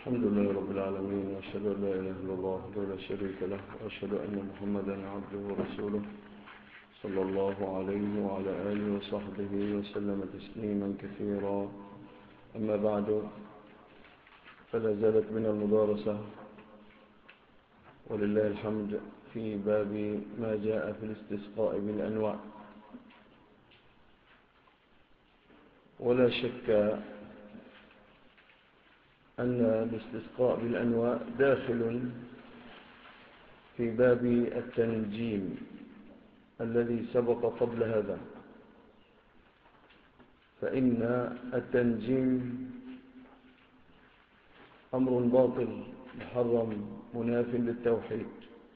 الحمد لله رب العالمين، وأشهد أن لا إله إلا الله وحده لا شريك له، وأشهد أن محمدا عبده ورسوله صلى الله عليه وعلى آله وصحبه وسلم تسليما كثيرا. أما بعد، فلا زالت من المدارسة ولله الحمد في باب ما جاء في الاستسقاء بالأنواع. ولا شك أن الاستسقاء بالأنواع داخل في باب التنجيم الذي سبق قبل هذا، فإن التنجيم أمر باطل محرم مناف للتوحيد،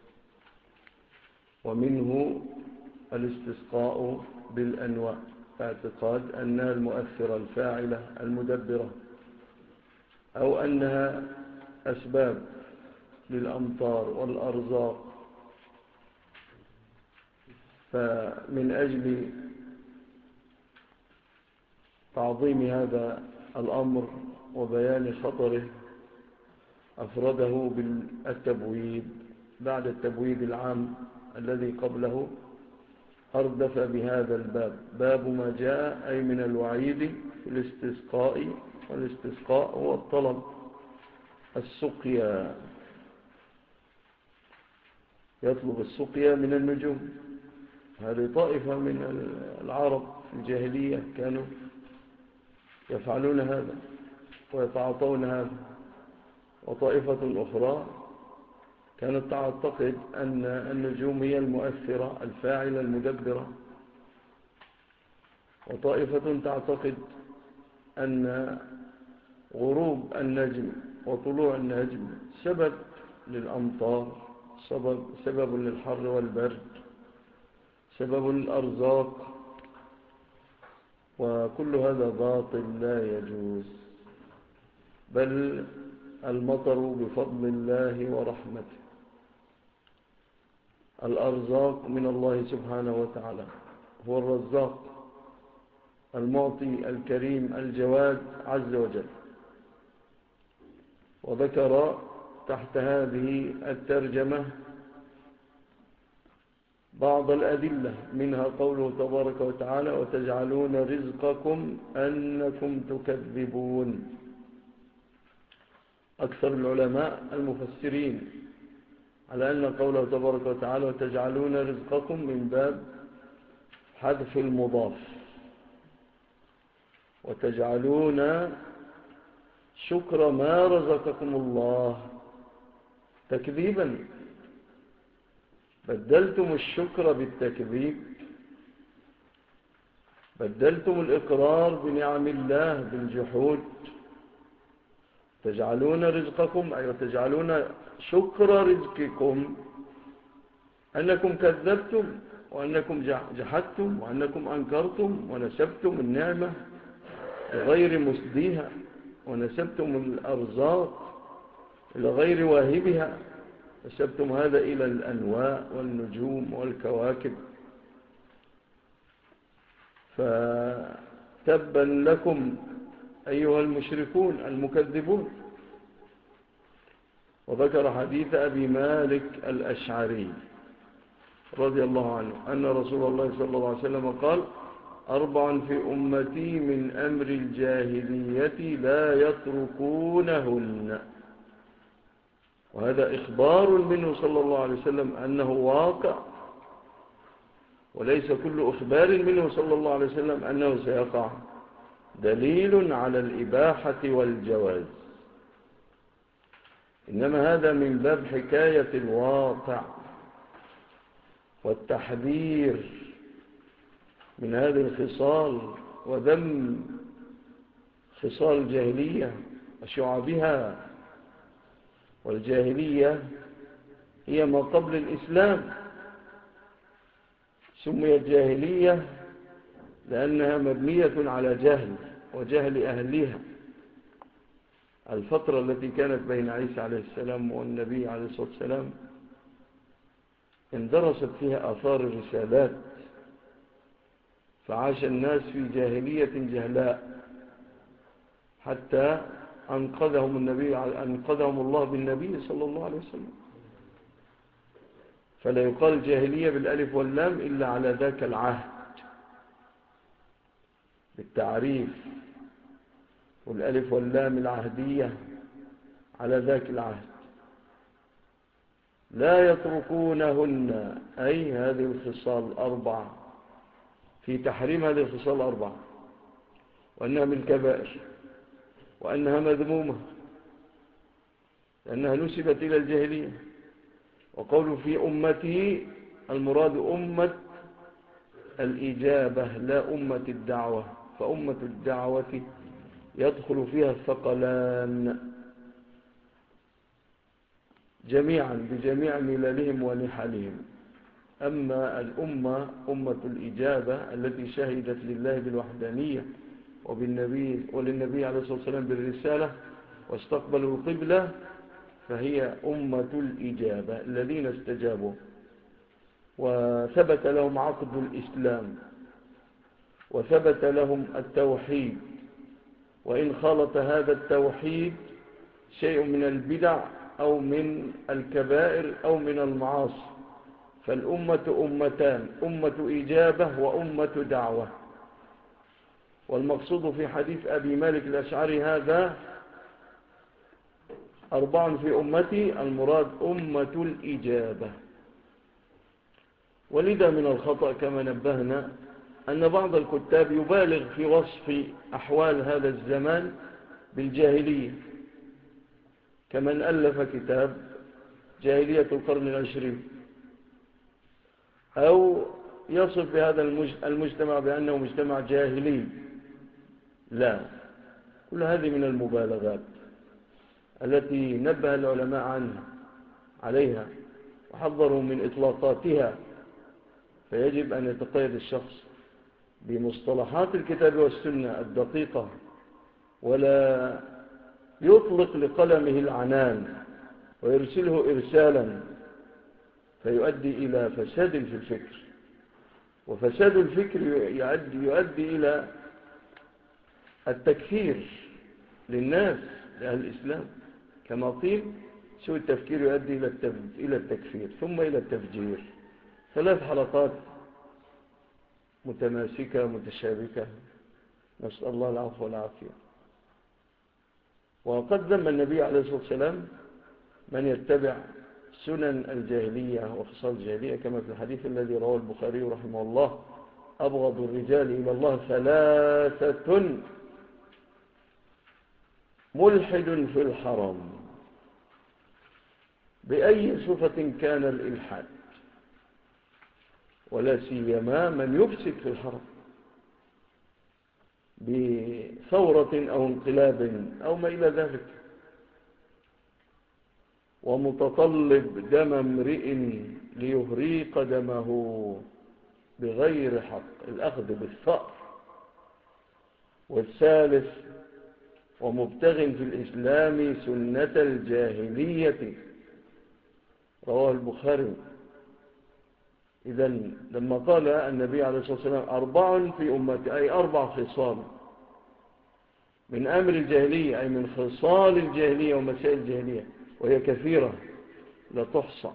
ومنه الاستسقاء بالأنواع، اعتقاد أنها المؤثرة الفاعلة المدبرة، أو أنها أسباب للأمطار والأرزاق. فمن أجل تعظيم هذا الأمر وبيان خطره أفرده بالتبويب بعد التبويب العام الذي قبله، أردف بهذا الباب، باب ما جاء أي من الوعيد في الاستسقاء. والاستسقاء هو الطلب، السقيا، يطلب السقيا من النجوم. هذه طائفة من العرب في الجاهلية كانوا يفعلون هذا ويتعاطون هذا، وطائفة أخرى كانت تعتقد أن النجوم هي المؤثرة الفاعلة المدبرة، وطائفة تعتقد أن غروب النجم وطلوع النجم سبب للأمطار، سبب للحر والبرد، سبب للأرزاق، وكل هذا باطل لا يجوز، بل المطر بفضل الله ورحمته. الأرزاق من الله سبحانه وتعالى، هو الرزاق المعطي الكريم الجواد عز وجل. وذكر تحت هذه الترجمة بعض الأدلة، منها قوله تبارك وتعالى: وتجعلون رزقكم أنكم تكذبون. أكثر العلماء المفسرين على أن قوله تبارك وتعالى وتجعلون رزقكم من باب حذف المضاف، وتجعلون شكر ما رزقكم الله تكذيبا، بدلتم الشكر بالتكذيب، بدلتم الإقرار بنعم الله بالجحود. تجعلون رزقكم أي وتجعلون شكر رزقكم أنكم كذبتم، وأنكم جحدتم، وأنكم أنكرتم، ونسبتم النعمة لغير مسديها، ونسبتم الأرزاق إلى غير واهبها، نسبتم هذا إلى الأنواع والنجوم والكواكب. فتبا لكم أيها المشركون المكذبون. وذكر حديث أبي مالك الأشعري رضي الله عنه أن رسول الله صلى الله عليه وسلم قال: 4 في أمتي من أمر الجاهلية لا يتركونهن. وهذا إخبار منه صلى الله عليه وسلم أنه واقع، وليس كل إخبار منه صلى الله عليه وسلم أنه سيقع، دليل على الإباحة والجواز، إنما هذا من باب حكاية الواقع والتحذير من هذه الخصال وذم خصال الجاهلية وشعبها. والجاهلية هي ما قبل الإسلام، سميت جاهلية لأنها مبنية على جهل وجهل أهلها. الفترة التي كانت بين عيسى عليه السلام والنبي عليه الصلاة والسلام اندرست فيها آثار الرسالات، فعاش الناس في جاهلية جهلاء، حتى أنقذهم الله بالنبي صلى الله عليه وسلم. فلا يقال جاهلية بالألف واللام إلا على ذاك العهد بالتعريف، والألف واللام العهدية على ذاك العهد. لا يتركونهن، أي هذه الخصال الأربعة، في تحريم هذه الخصال الأربعة، وأنها من الكبائر، وأنها مذمومة لأنها نسبت إلى الجاهلية. وقوله في أمتي المراد أمة الإجابة لا أمة الدعوة، فأمة الدعوة يدخل فيها الثقلان جميعا بجميع مللهم ونحلهم. أما الأمة أمة الإجابة التي شهدت لله بالوحدانية وللنبي عليه الصلاة والسلام بالرسالة واستقبلوا القبلة، فهي أمة الإجابة الذين استجابوا وثبت لهم عقد الإسلام وثبت لهم التوحيد، وإن خالط هذا التوحيد شيء من البدع أو من الكبائر أو من المعاصي، فالأمة أمتان، أمة إجابة وأمة دعوة. والمقصود في حديث أبي مالك الأشعري هذا 4 في أمتي، المراد أمة الإجابة. ولذا من الخطأ كما نبهنا أن بعض الكتاب يبالغ في وصف أحوال هذا الزمان بالجاهلية، كمن ألف كتاب جاهلية القرن العشرين، أو يصف بهذا المجتمع بأنه مجتمع جاهلي. لا، كل هذه من المبالغات التي نبه العلماء عليها وحذروا من إطلاقاتها. فيجب أن يتقيد الشخص بمصطلحات الكتاب والسنة الدقيقة، ولا يطلق لقلمه العنان ويرسله إرسالا فيؤدي إلى فساد في الفكر، وفساد الفكر يؤدي إلى التكفير للناس لأهل الإسلام، كما قيل سوء التفكير يؤدي إلى التكفير ثم إلى التفجير. 3 حلقات متماسكة متشابكة، نسأل الله العفو والعافية. وقد ذم النبي عليه الصلاة والسلام من يتبع سنن الجاهلية وخصال الجاهلية، كما في الحديث الذي رواه البخاري رحمه الله: أبغض الرجال إلى الله 3: ملحد في الحرم، بأي صفة كان الإلحاد، ولا سيما من يفسد في الحرم بثورة أو انقلاب أو ما إلى ذلك، ومتطلب دم امرئ ليهريق دمه بغير حق، الأخذ بالثأر. والثالث: ومبتغ في الإسلام سنة الجاهلية، رواه البخاري. إذن لما قال النبي عليه الصلاة والسلام 4 في أمتي، أي 4 خصال من أمر الجاهلية، أي من خصال الجاهلية ومسائل الجاهلية، وهي كثيرة لا تحصى.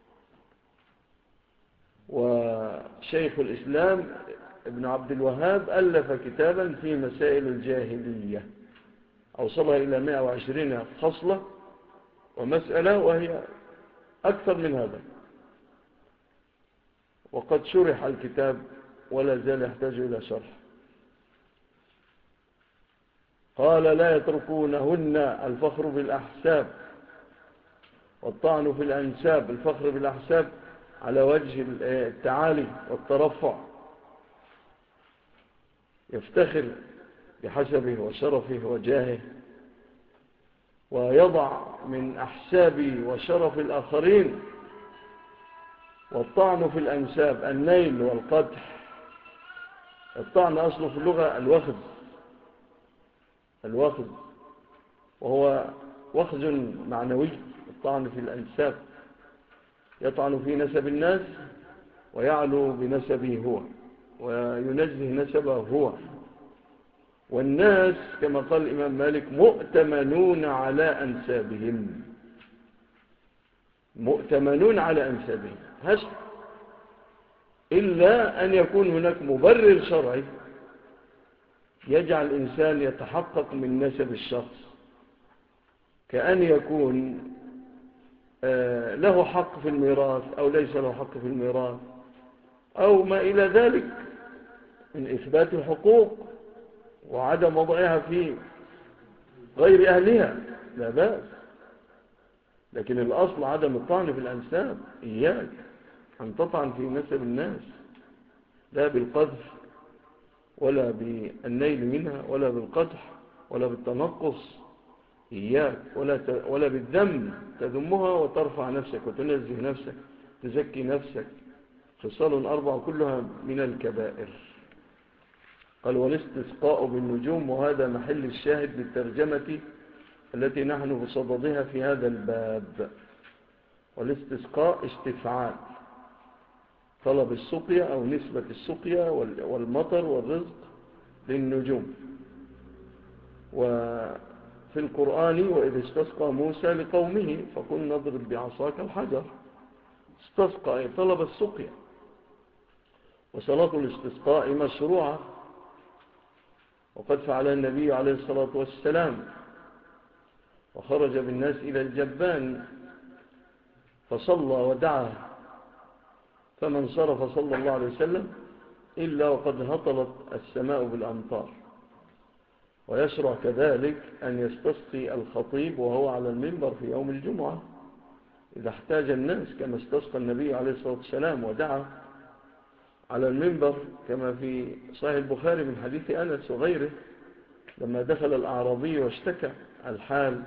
وشيخ الإسلام ابن عبد الوهاب ألف كتابا في مسائل الجاهلية أوصلها إلى 120 خصلة ومسألة، وهي أكثر من هذا، وقد شرح الكتاب ولا زال يحتاج إلى شرح. قال: لا يتركونهن، الفخر بالأحساب والطعن في الأنساب. الفخر بالأحساب على وجه التعالي والترفع، يفتخر بحسبه وشرفه وجاهه، ويضع من أحساب وشرف الآخرين. والطعن في الأنساب النيل والقدح. الطعن أصله في اللغة الوخز، وهو وخز معنوي. الطعن في الأنساب يطعن في نسب الناس ويعلو بنسبه هو وينزه نسبه هو، والناس كما قال الإمام مالك مؤتمنون على أنسابهم، مؤتمنون على أنسابهم، إلا أن يكون هناك مبرر شرعي يجعل الإنسان يتحقق من نسب الشخص، كأن يكون له حق في الميراث أو ليس له حق في الميراث أو ما إلى ذلك من إثبات الحقوق وعدم وضعها في غير أهلها، لا بأس. لكن الأصل عدم الطعن في الأنساب، إياك أن تطعن في نسب الناس، لا بالقذف ولا بالنيل منها ولا بالقدح ولا بالتنقص، إياك ولا بالذم تذمها وترفع نفسك وتنزه نفسك تزكي نفسك. خصال 4 كلها من الكبائر. قال والاستسقاء بالنجوم، وهذا محل الشاهد بالترجمة التي نحن بصددها في هذا الباب. والاستسقاء استفعال، طلب السقيا أو نسبة السقيا والمطر والرزق للنجوم. وفي القرآن وإذ استسقى موسى لقومه فقل نضرب بعصاك الحجر، استسقى أي طلب السقيا. وصلاة الاستسقاء مشروعة، وقد فعل النبي عليه الصلاة والسلام، وخرج بالناس إلى الجبان فصلى ودعا، فمن صرف صلى الله عليه وسلم إلا وقد هطلت السماء بالأمطار. ويشرع كذلك أن يستسقي الخطيب وهو على المنبر في يوم الجمعة إذا احتاج الناس، كما استسقى النبي عليه الصلاة والسلام ودعا على المنبر كما في صحيح البخاري من حديث أنس وغيره، لما دخل الأعرابي واشتكى الحال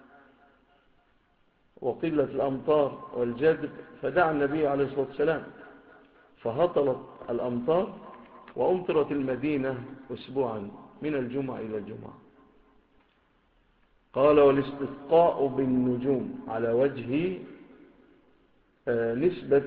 وقلة الأمطار والجدب، فدعا النبي عليه الصلاة والسلام فهطلت الأمطار وأمطرت المدينة أسبوعا من الجمعة إلى الجمعة. قال والاستسقاء بالنجوم على وجه نسبة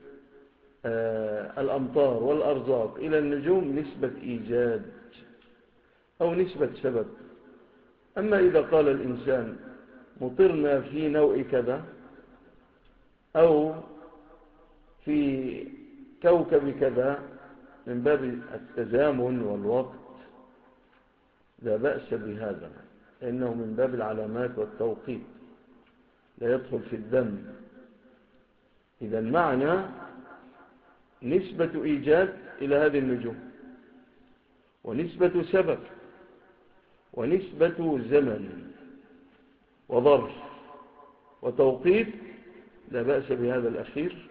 الأمطار والأرزاق إلى النجوم نسبة إيجاد أو نسبة سبب. أما إذا قال الإنسان مطرنا في نوع كذا أو في كوكب كذا من باب التزامن والوقت لا بأس بهذا، لأنه من باب العلامات والتوقيت لا يدخل في الذم. إذا المعنى نسبة إيجاد إلى هذه النجوم، ونسبة سبب، ونسبة زمن وظرف وتوقيت لا بأس بهذا الأخير.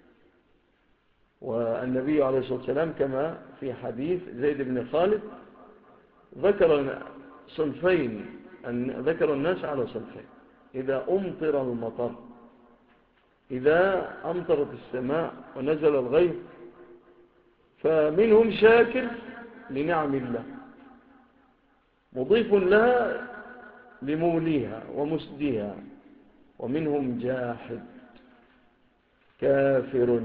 والنبي عليه الصلاة والسلام كما في حديث زيد بن خالد ذكر صنفين، ذكر الناس على صنفين إذا أمطر المطر، إذا أمطرت السماء ونزل الغيث، فمنهم شاكر لنعم الله مضيف لها لموليها ومسديها، ومنهم جاحد كافر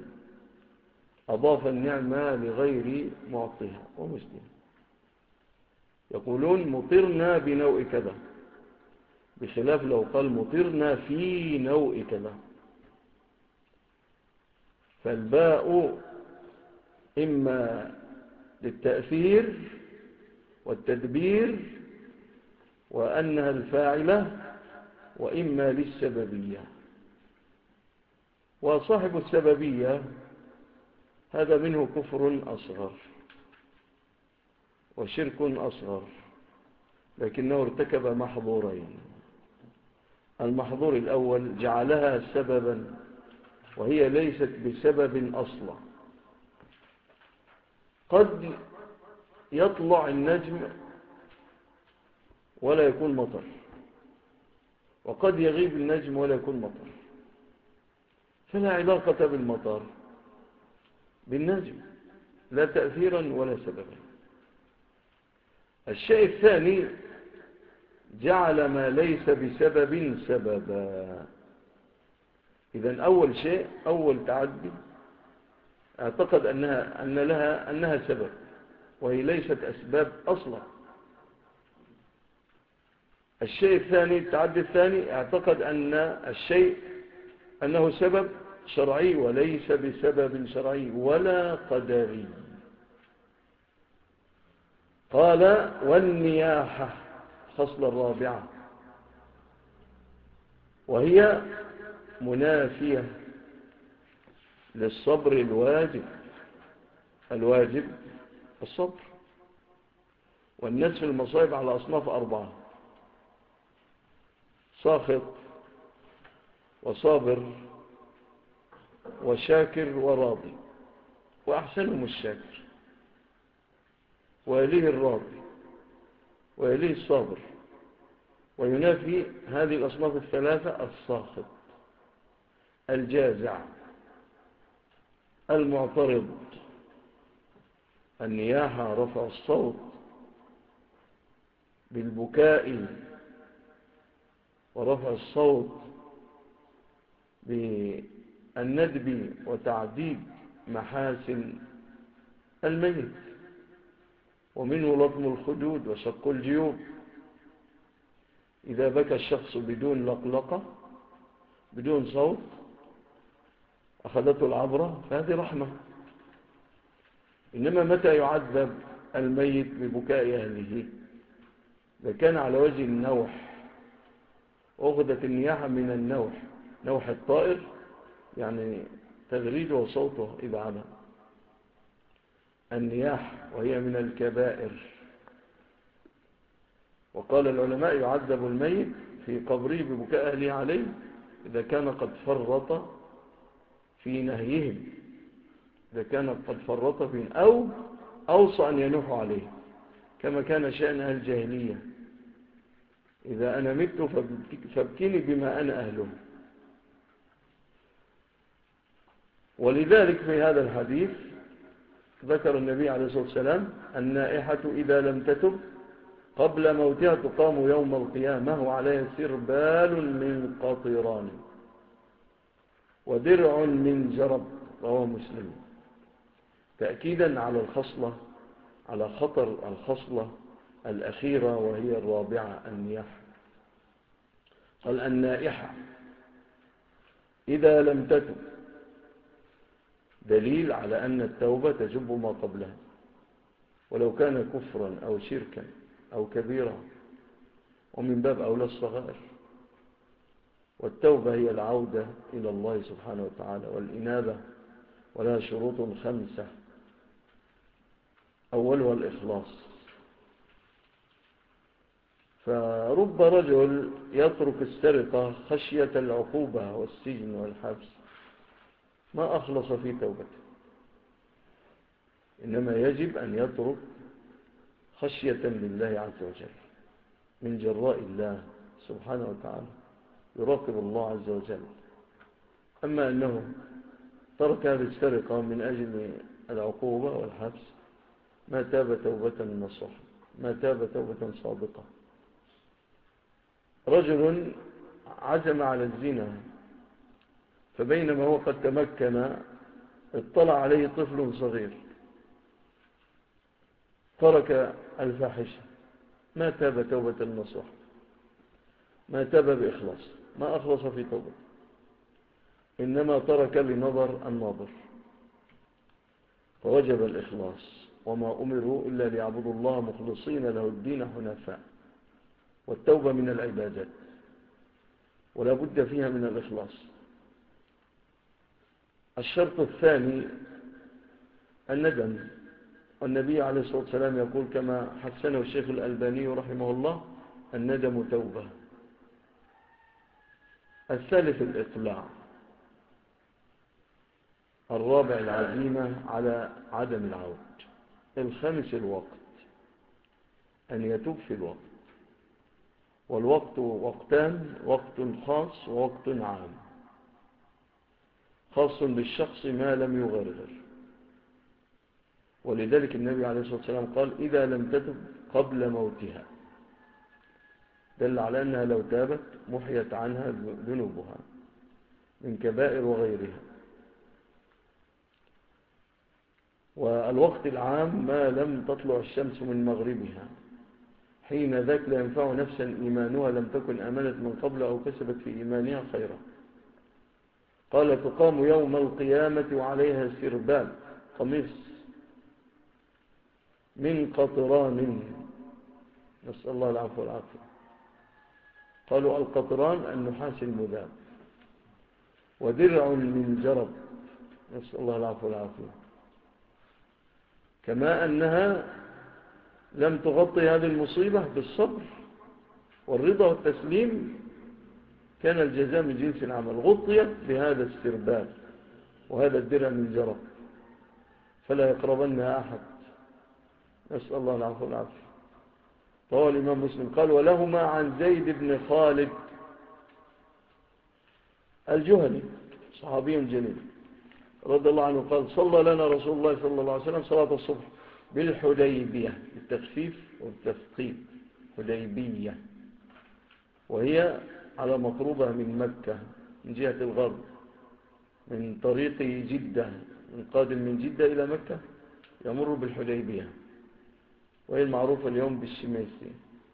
أضاف النعمة لغير معطيها ومسديها. يقولون مطرنا بنوع كذا، بخلاف لو قال مطرنا في نوع كذا. فالباء إما للتأثير والتدبير وأنها الفاعلة، وإما للسببية. وصاحب السببية هذا منه كفر أصغر وشرك أصغر، لكنه ارتكب محظورين. المحظور الأول جعلها سببا وهي ليست بسبب أصلا. قد يطلع النجم ولا يكون مطر، وقد يغيب النجم ولا يكون مطر، فلا علاقة بالمطر بالنجم، لا تأثيرا ولا سببا. الشيء الثاني جعل ما ليس بسبب سببا. إذن أول شيء، أول تعدي اعتقد أنها سبب وهي ليست أسباب أصلا، الشيء الثاني، التعدي الثاني، اعتقد أن الشيء أنه سبب شرعي وليس بسبب شرعي ولا قدري. قال والنياحة خصلة الرابعة، وهي منافية للصبر الواجب. الواجب الصبر، والناس في المصائب على أصناف 4: ساخط وصابر وشاكر وراضي، وأحسنهم الشاكر، ويليه الراضي، ويليه الصابر، وينافي هذه الأصناف الثلاثة الساخط، الجازع، المعترض. النياحة رفع الصوت بالبكاء، ورفع الصوت بالندب وتعديد محاسن الميت، ومنه لطم الخدود وشق الجيوب. إذا بكى الشخص بدون لقلقة، بدون صوت، أخذته العبرة، فهذه رحمة. إنما متى يعذب الميت ببكاء أهله؟ إذا كان على وجه النوح، أخذت النياحة من النوح، نوح الطائر، يعني تغريده وصوته إذا علا. النياح وهي من الكبائر. وقال العلماء يعذب الميت في قبره ببكاء أهله عليه إذا كان قد فرط في نهيهم، إذا كان قد فرط فيه أو أوصى أن ينوحوا عليه، كما كان شأن أهل الجاهلية: إذا أنا مت فابكني بما أنا أهله. ولذلك في هذا الحديث ذكر النبي عليه الصلاة والسلام: النائحة إذا لم تتب قبل موتها تقام يوم القيامة وعليها سربال من قطران ودرع من جرب. رواه مسلم. تأكيدا على الخصلة، على خطر الخصلة الأخيرة وهي الرابعة، النياحة. قال النائحة إذا لم تتب، دليل على أن التوبة تجب ما قبلها، ولو كان كفرا أو شركا أو كبيرا، ومن باب أولى الصغائر. والتوبة هي العودة إلى الله سبحانه وتعالى والإنابة، ولها شروط 5: أولها الإخلاص. فرب رجل يترك السرقة خشية العقوبة والسجن والحبس ما أخلص في توبته، إنما يجب أن يترك خشية لله عز وجل من جراء الله سبحانه وتعالى، يراقب الله عز وجل. أما أنه ترك هذه السرقة من أجل العقوبة والحبس ما تاب توبة نصوحا، ما تاب توبة صادقة. رجل عزم على الزنا، فبينما هو قد تمكن اطلع عليه طفل صغير، ترك الفاحشة، ما تاب توبة نصوح، ما تاب بإخلاص، ما أخلص في توبة، إنما ترك لنظر الناظر. فوجب الإخلاص، وما أمروا إلا ليعبدوا الله مخلصين له الدين حنفاء. والتوبة من العبادات ولا بد فيها من الإخلاص. الشرط الثاني الندم. والنبي عليه الصلاة والسلام يقول كما حسنه الشيخ الألباني رحمه الله: الندم توبة. الثالث الإقلاع. الرابع العزيمة على عدم العود. الخامس الوقت، أن يتوب في الوقت. والوقت وقتان: وقت خاص ووقت عام. خاص بالشخص ما لم يغرغر، ولذلك النبي عليه الصلاة والسلام قال: إذا لم تتب قبل موتها، دل على أنها لو تابت محيت عنها ذنوبها من كبائر وغيرها. والوقت العام ما لم تطلع الشمس من مغربها، حين ذاك لا ينفع نفسا إيمانها لم تكن آمنت من قبل أو كسبت في إيمانها خيرا. قال تقام يوم القيامة وعليها سربال قميص من قطران، نسأل الله العفو والعافية. قالوا القطران النحاس المذاب، ودرع من جرب، نسأل الله العفو والعافية. كما أنها لم تغطي هذه المصيبة بالصبر والرضا والتسليم، كان الجزاء من جنس العمل، غطيت بهذا السربال وهذا الدرع من جرب، فلا يقربنها أحد، نسأل الله العفو والعافية. رواه الإمام مسلم. قال ولهما عن زيد بن خالد الجهني صحابي جليل رضي الله عنه قال صلى لنا رسول الله صلى الله عليه وسلم صلاة الصبح بالحديبية بالتخفيف والتثقيل، حديبية، وهي على مقربة من مكة من جهة الغرب، من طريق جدة، من قادم من جدة إلى مكة يمر بالحديبية، وهي المعروفة اليوم بالشميسي،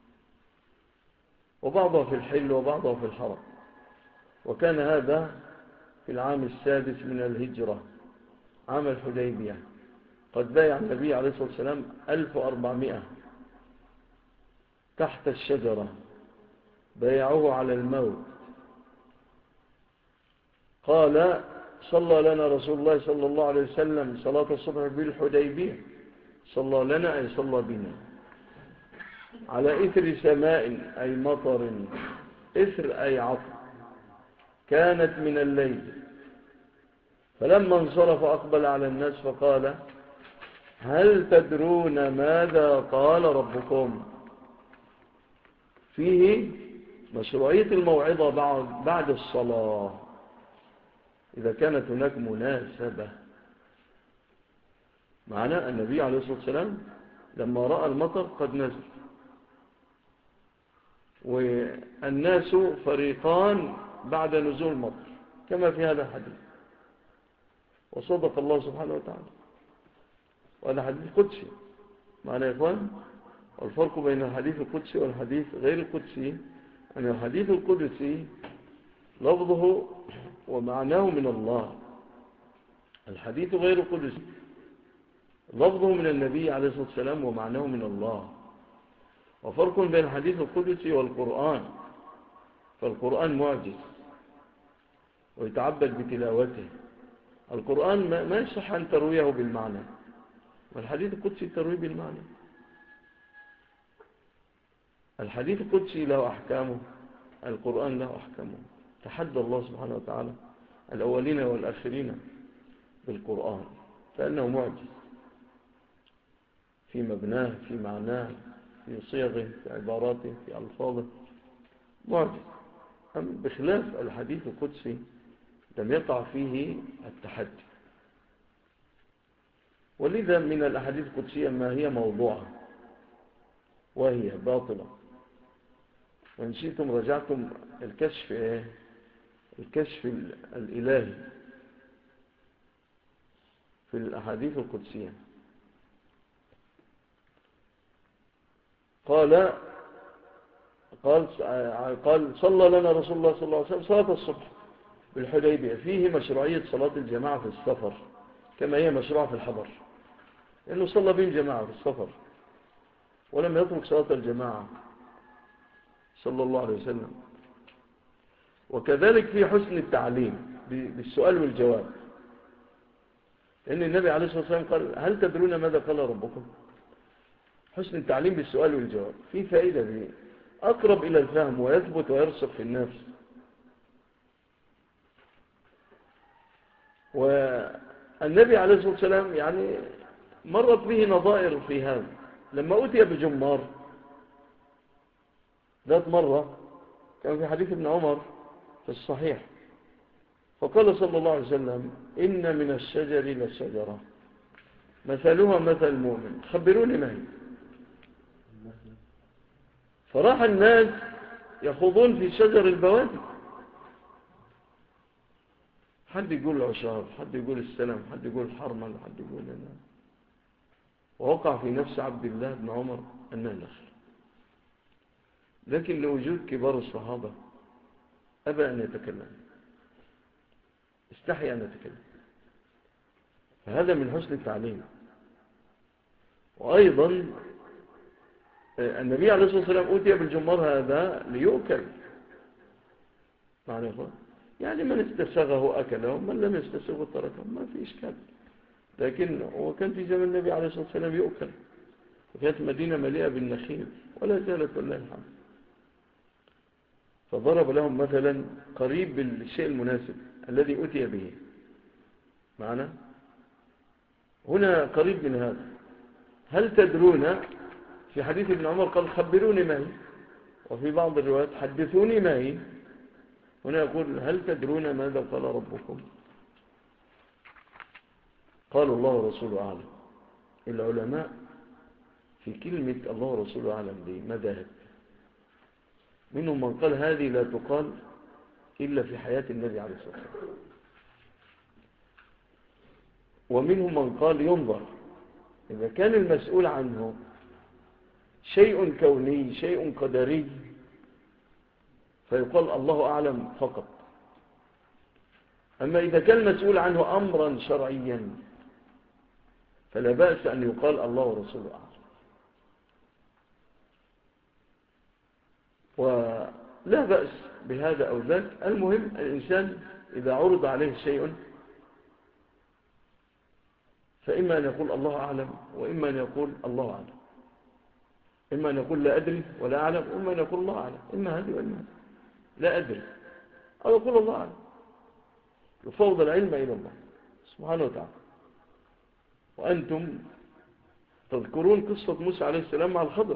وبعضها في الحل وبعضها في الحرم. وكان هذا في العام 6 من الهجرة، عام الحديبية. قد بايع النبي عليه الصلاة والسلام 1400 تحت الشجرة، بايعوه على الموت. قال صلى لنا رسول الله صلى الله عليه وسلم صلاة الصبح بالحديبية، صلى لنا أي صلى بنا، على إثر سماء أي مطر، إثر أي عطر، كانت من الليل. فلما انصرف أقبل على الناس فقال هل تدرون ماذا قال ربكم؟ فيه مشروعية الموعظة بعد الصلاة إذا كانت هناك مناسبة. معنى النبي عليه الصلاة والسلام لما رأى المطر قد نزل، والناس فريقان بعد نزول المطر كما في هذا الحديث، وصدق الله سبحانه وتعالى، وهذا حديث قدسي. معنى يا إخوان والفرق بين الحديث القدسي والحديث غير القدسي أن الحديث القدسي لفظه ومعناه من الله، الحديث غير القدسي لفظه من النبي عليه الصلاة والسلام ومعناه من الله. وفرق بين الحديث القدسي والقرآن، فالقرآن معجز ويتعبد بتلاوته. القرآن ما يصح أن ترويه بالمعنى، والحديث القدسي ترويه بالمعنى. الحديث القدسي له أحكامه، القرآن له أحكامه. تحدى الله سبحانه وتعالى الأولين والآخرين بالقرآن لأنه معجز في مبناه، في معناه، في صيغه، في عباراته، في ألفاظه، معجز. بخلاف الحديث القدسي لم يقع فيه التحدي. ولذا من الأحاديث القدسية ما هي موضوعة وهي باطلة. وإن شئتم رجعتم الكشف الإلهي في الأحاديث القدسية. قال صلى لنا رسول الله صلى الله عليه وسلم صلاة الصبح بالحديبية، فيه مشروعية صلاة الجماعة في السفر كما هي مشروعة في الحضر، لأنه صلى بهم جماعة في السفر ولم يترك صلاة الجماعة صلى الله عليه وسلم. وكذلك في حسن التعليم بالسؤال والجواب، لأن النبي عليه الصلاة والسلام قال هل تدرون ماذا قال ربكم؟ حسن التعليم بالسؤال والجواب في فائدة به أقرب إلى الفهم ويثبت ويرسخ في النفس. والنبي عليه الصلاة والسلام يعني مرت به نظائر في هذا. لما أتي بجمار ذات مرة كان في حديث ابن عمر في الصحيح، فقال صلى الله عليه وسلم إن من الشجر لشجرة مثلها مثل المؤمن، خبروني ما هي. فراح الناس يخوضون في شجر البوادي، حد يقول العشار، حد يقول السلام، حد يقول الحرمل، حد يقول النار. ووقع في نفس عبد الله بن عمر أنها نخل. لكن لوجود كبار الصحابة أبى أن يتكلم، استحي أن يتكلم. فهذا من حسن التعليم. وأيضا النبي عليه الصلاة والسلام أوتي بالجمار هذا ليؤكل، معنى يعني من استساغه أكله، من لم يستساغه تركه، ما في إشكال. لكن هو كان في زمن النبي عليه الصلاة والسلام يؤكل، وكانت مدينة مليئة بالنخيل ولا زالت والله الحمد. فضرب لهم مثلا قريب بالشيء المناسب الذي أتي به، معنا هنا قريب من هذا. هل تدرون، في حديث ابن عمر قال خبروني ما هي، وفي بعض الروايات حدثوني ما هي. هنا يقول هل تدرون ماذا قال ربكم؟ قالوا الله ورسوله أعلم. العلماء في كلمة الله ورسوله أعلم دي مذاهب. منهم من قال هذه لا تقال إلا في حياة النبي عليه الصلاة والسلام، ومنهم من قال ينظر إذا كان المسؤول عنه شيء كوني شيء قدري فيقال الله أعلم فقط. أما إذا كان المسؤول عنه أمرا شرعيا فلا بأس أن يقال الله ورسوله أعلم. ولا بأس بهذا أو ذاك. المهم الإنسان إذا عرض عليه شيء فإما أن يقول الله أعلم، وإما أن يقول الله أعلم. إما أن يقول لا أدري ولا أعلم، وإما أن يقول الله أعلم. إما هذه وإما هذه، لا أدري أو يقول الله أعلم. يفوض العلم إلى الله سبحانه وتعالى. وأنتم تذكرون قصة موسى عليه السلام مع الخضر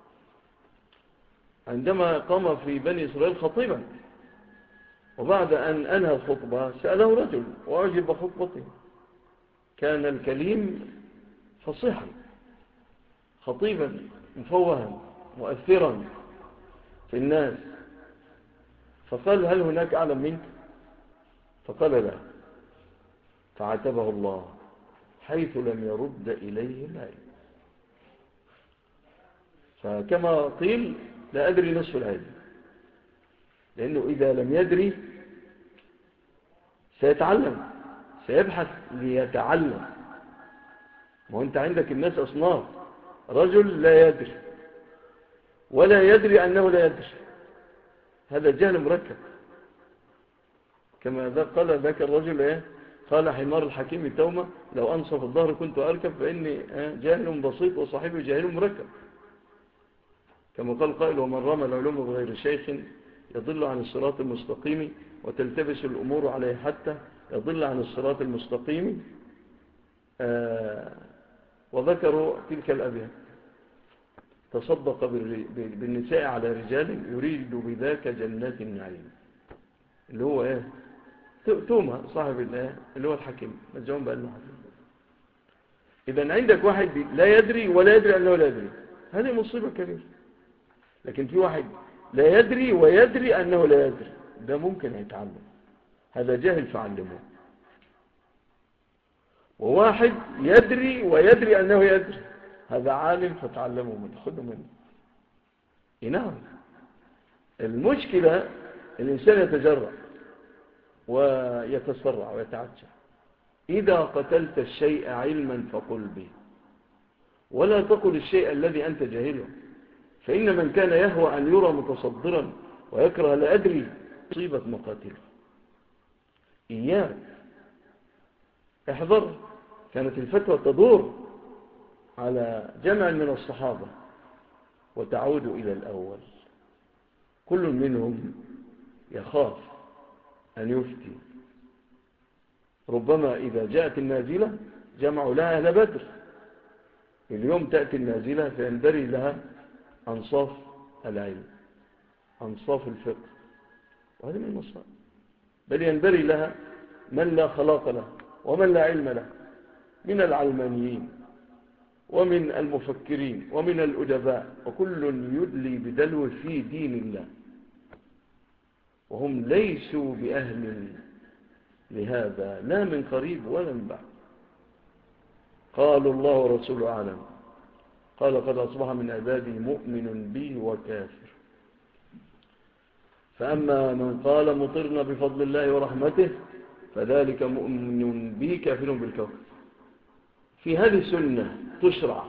عندما قام في بني إسرائيل خطيبا، وبعد أن أنهى الخطبة سأله رجل وأعجب خطبته. كان الكليم فصيحا خطيبا مفوها مؤثرا في الناس، فقال هل هناك أعلم منك؟ فقال لا، فعاتبه الله حيث لم يرد إليه العلم. فكما قيل لا أدري نصف العلم، لأنه إذا لم يدري سيتعلم، سيبحث ليتعلم. وأنت عندك الناس أصناف، رجل لا يدري ولا يدري أنه لا يدري، هذا جهل مركب. كما قال ذاك الرجل إيه؟ قال حمار الحكيم تومة لو أنصف الظهر كنت أركب، فإني جاهل بسيط وصاحبي جاهل مركب. كما قال قائل ومن رمى العلوم بغير شيخ يضل عن الصراط المستقيم، وتلتبس الأمور عليه حتى يضل عن الصراط المستقيم. وذكروا تلك الأبيات: تصدق بالنساء على رجال يريد بذاك جنات النعيم، اللي هو ايه؟ تومة صاحب اللي هو الحكيم مجموعون بأنه حكيم. إذن عندك واحد لا يدري ولا يدري أنه لا يدري، هذه مصيبة كبيرة. لكن في واحد لا يدري ويدري أنه لا يدري، ده ممكن يتعلم، هذا جاهل فعلمه. وواحد يدري ويدري أنه يدري، هذا عالم فتعلمه منه، خذوا منه. نعم، المشكلة الإنسان يتجرأ ويتسرع ويتعجل. إذا قتلت الشيء علما فقل به، ولا تقل الشيء الذي أنت جاهله. فإن من كان يهوى أن يرى متصدرا ويكره لا أدري مصيبة مقاتله. إياك احذر. كانت الفتوى تدور على جمع من الصحابة وتعود إلى الأول، كل منهم يخاف أن يفتي. ربما إذا جاءت النازلة جمعوا لها أهل بدر، اليوم تأتي النازلة فينبري لها أنصاف العلم، أنصاف الفقه، وهذا من المصائب. بل ينبري لها من لا خلاق له ومن لا علم له، من العلمانيين ومن المفكرين ومن الأدباء، وكل يدلي بدلو في دين الله، وهم ليسوا بأهل لهذا لا من قريب ولا من بعد. قالوا الله ورسوله أعلم. قال قد أصبح من عبادي مؤمن بي وكافر. فأما من قال مطرنا بفضل الله ورحمته فذلك مؤمن بي كافر بالكوكب. في هذه السنة تشرع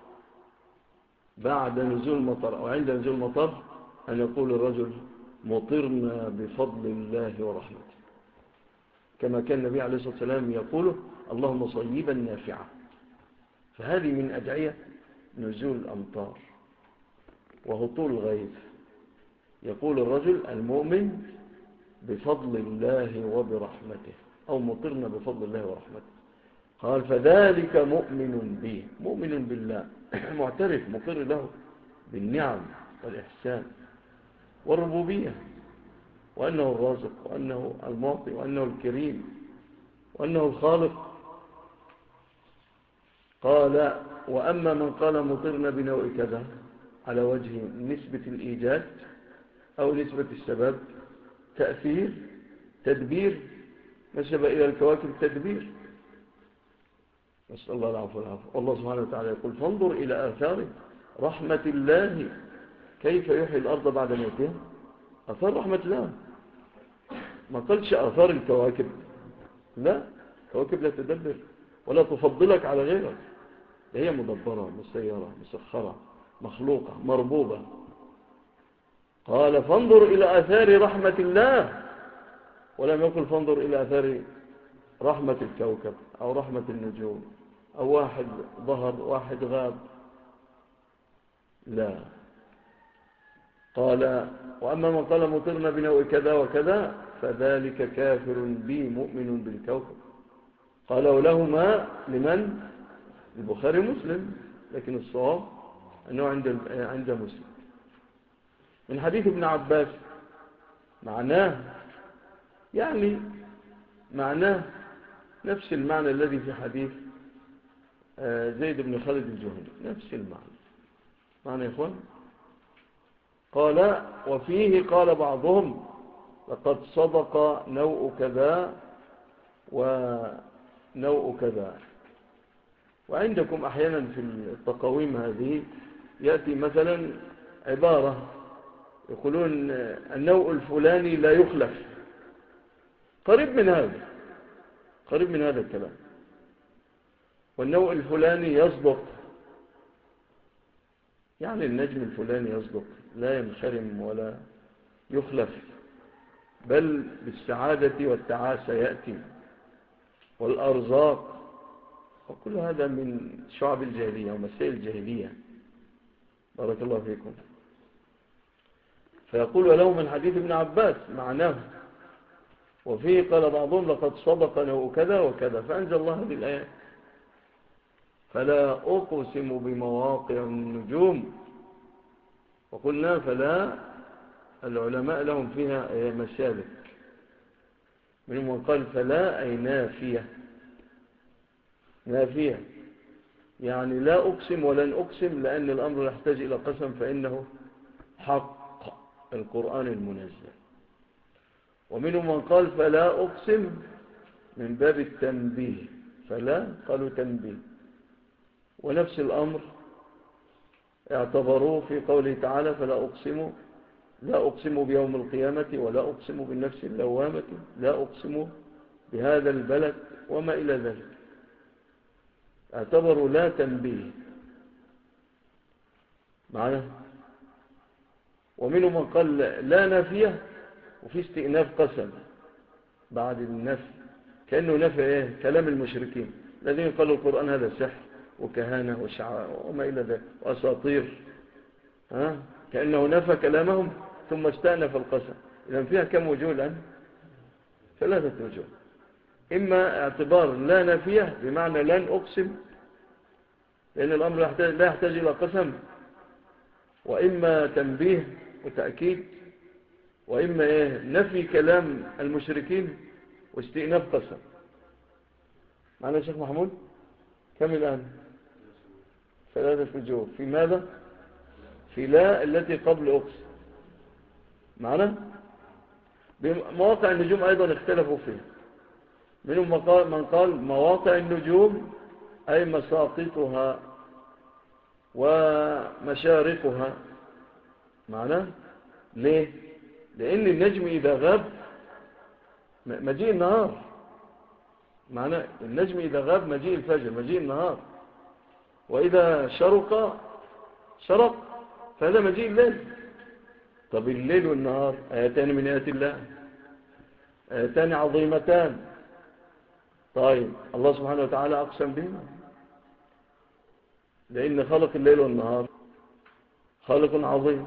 بعد نزول المطر أو عند نزول المطر أن يقول الرجل مطرنا بفضل الله ورحمته، كما كان النبي عليه الصلاة والسلام يقول اللهم صيبا نافعا. فهذه من أدعية نزول الأمطار وهطول الغيث. يقول الرجل المؤمن بفضل الله وبرحمته أو مطرنا بفضل الله ورحمته. قال فذلك مؤمن به، مؤمن بالله معترف مقر له بالنعم والإحسان والربوبية، وأنه الرازق وأنه المعطي وأنه الكريم وأنه الخالق. قال وأما من قال مطرنا بنوع كذا على وجه نسبة الإيجاد أو نسبة السبب، تأثير، تدبير، نسب إلى الكواكب تدبير، نسأل الله العفو والعافية. والله سبحانه وتعالى يقول فانظر إلى آثار رحمة الله كيف يحيي الأرض بعد موتها. آثار رحمة الله، ما قلش آثار الكواكب، لا، الكواكب لا تدبر ولا تفضلك على غيرك، هي مدبرة مسيرة مسخرة مخلوقة مربوبة. قال فانظر إلى آثار رحمة الله، ولم يقل فانظر إلى آثار رحمة الكوكب أو رحمة النجوم أو واحد ظهر واحد غاب، لا. قال وأما من قال مطرنا بنوع كذا وكذا فذلك كافر بي مؤمن بالكوكب. قال ولهما لمن؟ البخاري مسلم، لكن الصواب أنه عند مسلم من حديث ابن عباس. معناه نفس المعنى الذي في حديث زيد بن خالد الجهني، نفس المعنى. معنى يا إخوان؟ قال وفيه قال بعضهم لقد صدق نوء كذا ونوء كذا. وعندكم أحيانا في التقاويم هذه يأتي مثلا عبارة يقولون النوء الفلاني لا يخلف، قريب من هذا الكلام. والنوء الفلاني يصدق، يعني النجم الفلاني يصدق لا ينخرم ولا يخلف، بل بالسعادة والتعاسة يأتي والأرزاق، وكل هذا من شعب الجاهلية ومسائل الجاهلية. بارك الله فيكم. فيقول له من حديث ابن عباس معناه وفيه قال بعضهم لقد صدق نوء كذا وكذا، فأنزل الله هذه الآيات فلا أقسم بمواقع النجوم. وقلنا فلا العلماء لهم فيها مسالك، منهم من قال فلا أي نافية، يعني لا أقسم ولن أقسم لأن الأمر يحتاج إلى قسم فإنه حق القرآن المنزل. ومنهم من قال فلا أقسم من باب التنبيه، فلا قالوا تنبيه. ونفس الأمر اعتبروه في قوله تعالى فلا لا أقسم بيوم القيامة ولا أقسم بالنفس اللوامة لا أقسم بهذا البلد وما إلى ذلك، اعتبروا لا تنبيه معنا. ومنهم من قال لا نافية وفي استئناف قسم بعد النفي، كأنه نفي كلام المشركين الذين قالوا القرآن هذا سحر وكهانة وشعر وما إلى ذلك وأساطير، كأنه نفى كلامهم ثم استأنف القسم. إذن فيها كم وجوه الآن؟ 3 وجوه. إما اعتبار لا نافية بمعنى لن أقسم لأن الأمر لا يحتاج إلى قسم، وإما تنبيه وتأكيد، وإما نفي كلام المشركين واستئناف قسم. معنا يا شيخ محمود؟ كم الآن؟ 3 وجوه. في ماذا؟ في لا التي قبل أقسم. معنا؟ بمواقع النجوم أيضا اختلفوا فيه، منهم من قال مواقع النجوم أي مساقطها ومشارقها. معنا؟ ليه؟ لأن النجم إذا غاب مجيء النهار، معنى النجم إذا غاب مجيء الفجر، مجيء النهار. وإذا شرق فهذا مجيء الليل. طب الليل والنهار آيتان من آيات الله، آيتان عظيمتان. طيب الله سبحانه وتعالى أقسم بهما، لأن خلق الليل والنهار خالق عظيم.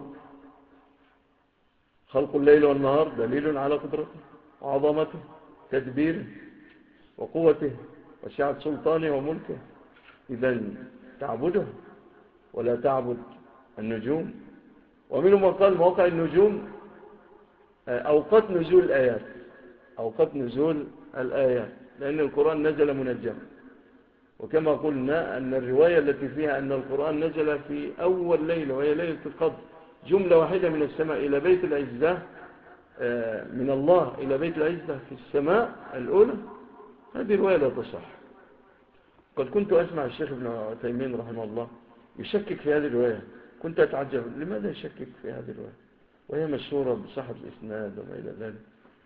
خلق الليل والنهار دليل على قدرته وعظمته، تدبيره وقوته وسعة سلطانه وملكه. إذن تعبده ولا تعبد النجوم. ومنهم من قال مواقع النجوم أوقات نزول الآيات، أوقات نزول الآيات، لأن القرآن نزل منجما. وكما قلنا أن الرواية التي فيها أن القرآن نزل في أول ليلة وهي ليلة القدر، جملة واحدة من السماء إلى بيت العزة، من الله إلى بيت العزة في السماء الأولى، هذه رواية لا تصح. قد كنت أسمع الشيخ ابن عثيمين رحمه الله يشكك في هذه الرواية، كنت أتعجب لماذا يشكك في هذه الرواية وهي مشهورة بصحة الإسناد وما إلى ذلك،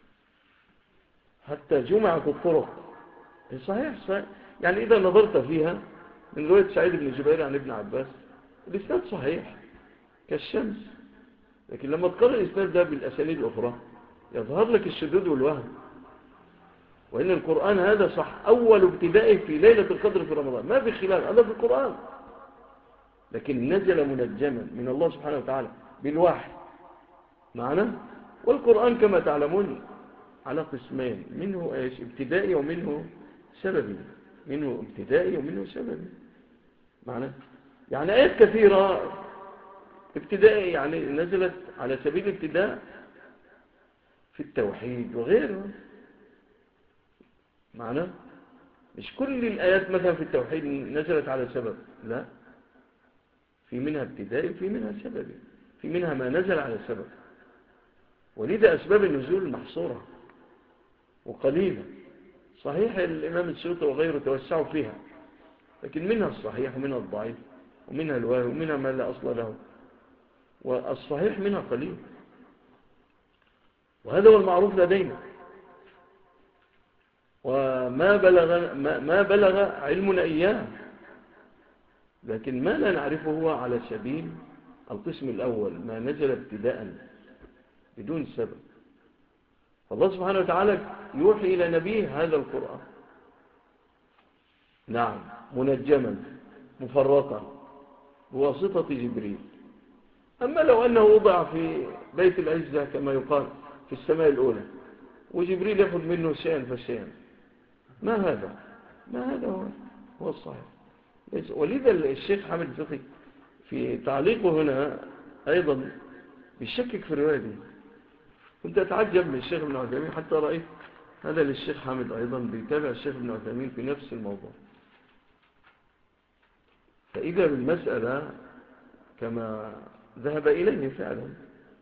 حتى جمعت الطرق. صحيح يعني إذا نظرت فيها من رواية سعيد بن جبير عن ابن عباس الإسناد صحيح كالشمس، لكن لما تقرأ الإسناد ده بالأسانيد الأخرى يظهر لك الشذوذ والوهم. وإن القرآن هذا صح أول ابتدائه في ليلة القدر في رمضان، ما في خلاف، هذا في القرآن، لكن نزل منجما من الله سبحانه وتعالى بالوحي معنا. والقرآن كما تعلمون على قسمين، منه ابتدائي ومنه سببي، منه ابتدائي ومنه سببي معنا. يعني آيات كثيرة ابتدائي يعني نزلت على سبيل الابتداء في التوحيد وغيره معنا. مش كل الآيات مثلا في التوحيد نزلت على سبب، لا، في منها ابتدائي وفي منها سببي، في منها ما نزل على سبب. ولذا أسباب النزول محصورة وقليلة. صحيح الإمام السيوطي وغيره توسعوا فيها، لكن منها الصحيح ومنها الضعيف ومنها الواهي ومنها ما لا أصل له، والصحيح منها قليل، وهذا هو المعروف لدينا. ما بلغ علمنا إياه، لكن ما لا نعرفه هو على سبيل القسم الأول، ما نزل ابتداء بدون سبب. فالله سبحانه وتعالى يوحي إلى نبيه هذا القرآن، نعم، منجما مفرقا بواسطة جبريل. أما لو أنه وضع في بيت العزة كما يقال في السماء الأولى وجبريل يأخذ منه شيئا فشيئا، ما هذا هو الصحيح. ولذا الشيخ حامد الفقي في تعليقه هنا أيضا بيشكك في الرواية دي. كنت أتعجب من الشيخ ابن عثيمين، حتى رأيت هذا للشيخ حامد أيضا بيتابع الشيخ ابن عثيمين في نفس الموضوع. فإذا بالمسألة كما ذهب إليه فعلا.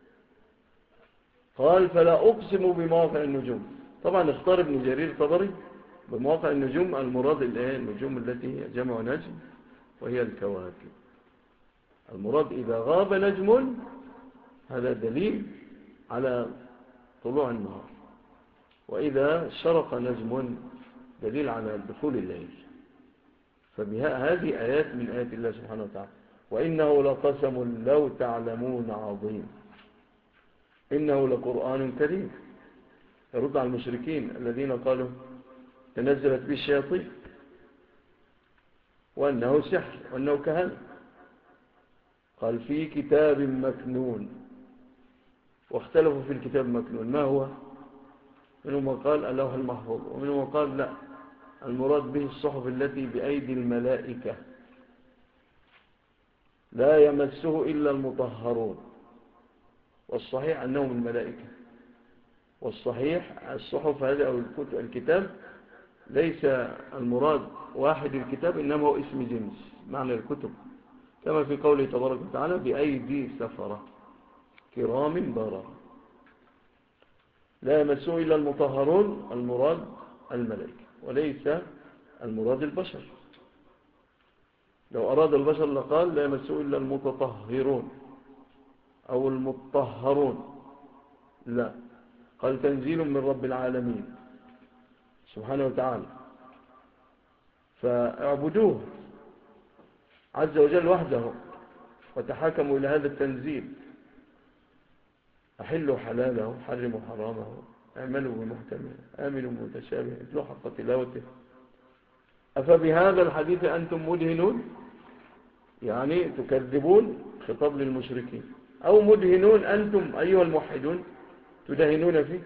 قال فلا أقسم بمواقع النجوم. طبعا اختار ابن جرير طبري بمواقع النجوم المراد النجوم التي هي جمع نجم وهي الكواكب. المراد إذا غاب نجم هذا دليل على طلوع النهار، وإذا شرق نجم دليل على دخول الليل. فهذه آيات من آيات الله سبحانه وتعالى. وإنه لقسم لو تعلمون عظيم، إنه لقرآن كريم. يرد على المشركين الذين قالوا تنزلت به الشياطين وأنه سحر وأنه كهنة. قال في كتاب مكنون، واختلفوا في الكتاب مكنون ما هو. منهم من قال اللوح المحفوظ، ومنهم من قال لا، المراد به الصحف التي بأيدي الملائكة لا يمسه إلا المطهرون، والصحيح أنهم الملائكة. والصحيح الصحف هذه أو الكتاب ليس المراد واحد الكتاب، إنما هو اسم جنس معنى الكتب، كما في قوله تبارك وتعالى بأيدي سفرة كرام بررة. لا يمسه إلا المطهرون، المراد الملائكة وليس المراد البشر. لو أراد البشر لقال لا يمسه إلا المتطهرون أو المطهرون، لا، قال تنزيل من رب العالمين سبحانه وتعالى، فاعبدوه عز وجل وحده وتحاكموا إلى هذا التنزيل، أحلوا حلاله، حرموا حرامه، اعملوا بمحكمه، آمنوا بمتشابه، اتلوا حق تلاوته. أفبهذا الحديث أنتم مدهنون، يعني تكذبون، خطاب للمشركين، أو مدهنون أنتم أيها الموحدون تدهنون فيه،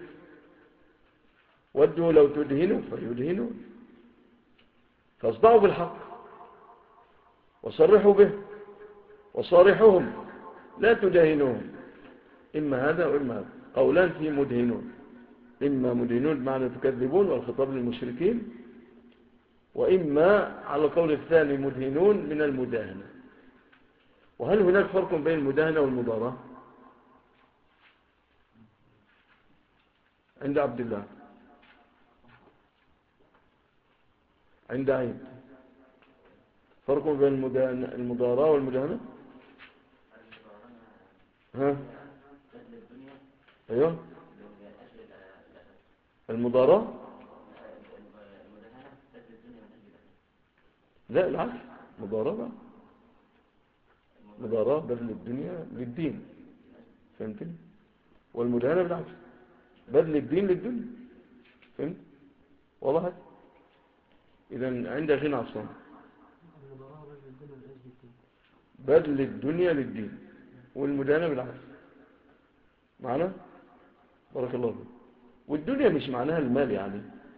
ودوا لو تدهنوا فيدهنون، فاصدعوا بالحق وصرحوا به وصارحهم، لا تدهنوهم، إما هذا وإما هذا، قولان في مدهنون، إما مدهنون بمعنى تكذبون والخطاب للمشركين، وإما على قول الثاني مدهنون من المداهنة. وهل هناك فرق بين المداهنة والمضاراة عند عبد الله، عند عيد؟ فرق بين المضاراة والمداهنة؟ ها؟ أيوه، المضاراة لا العكس، مضاراة بذل الدنيا للدين، فهمتني؟ والمداهنة بالعكس، بذل الدين للدنيا، فهمت؟ واضح؟ إذن عند أخينا عصام بذل الدنيا للدين، والمداهنة بالعكس، معنا؟ بارك الله فيك. والدنيا مش معناها المال يعني،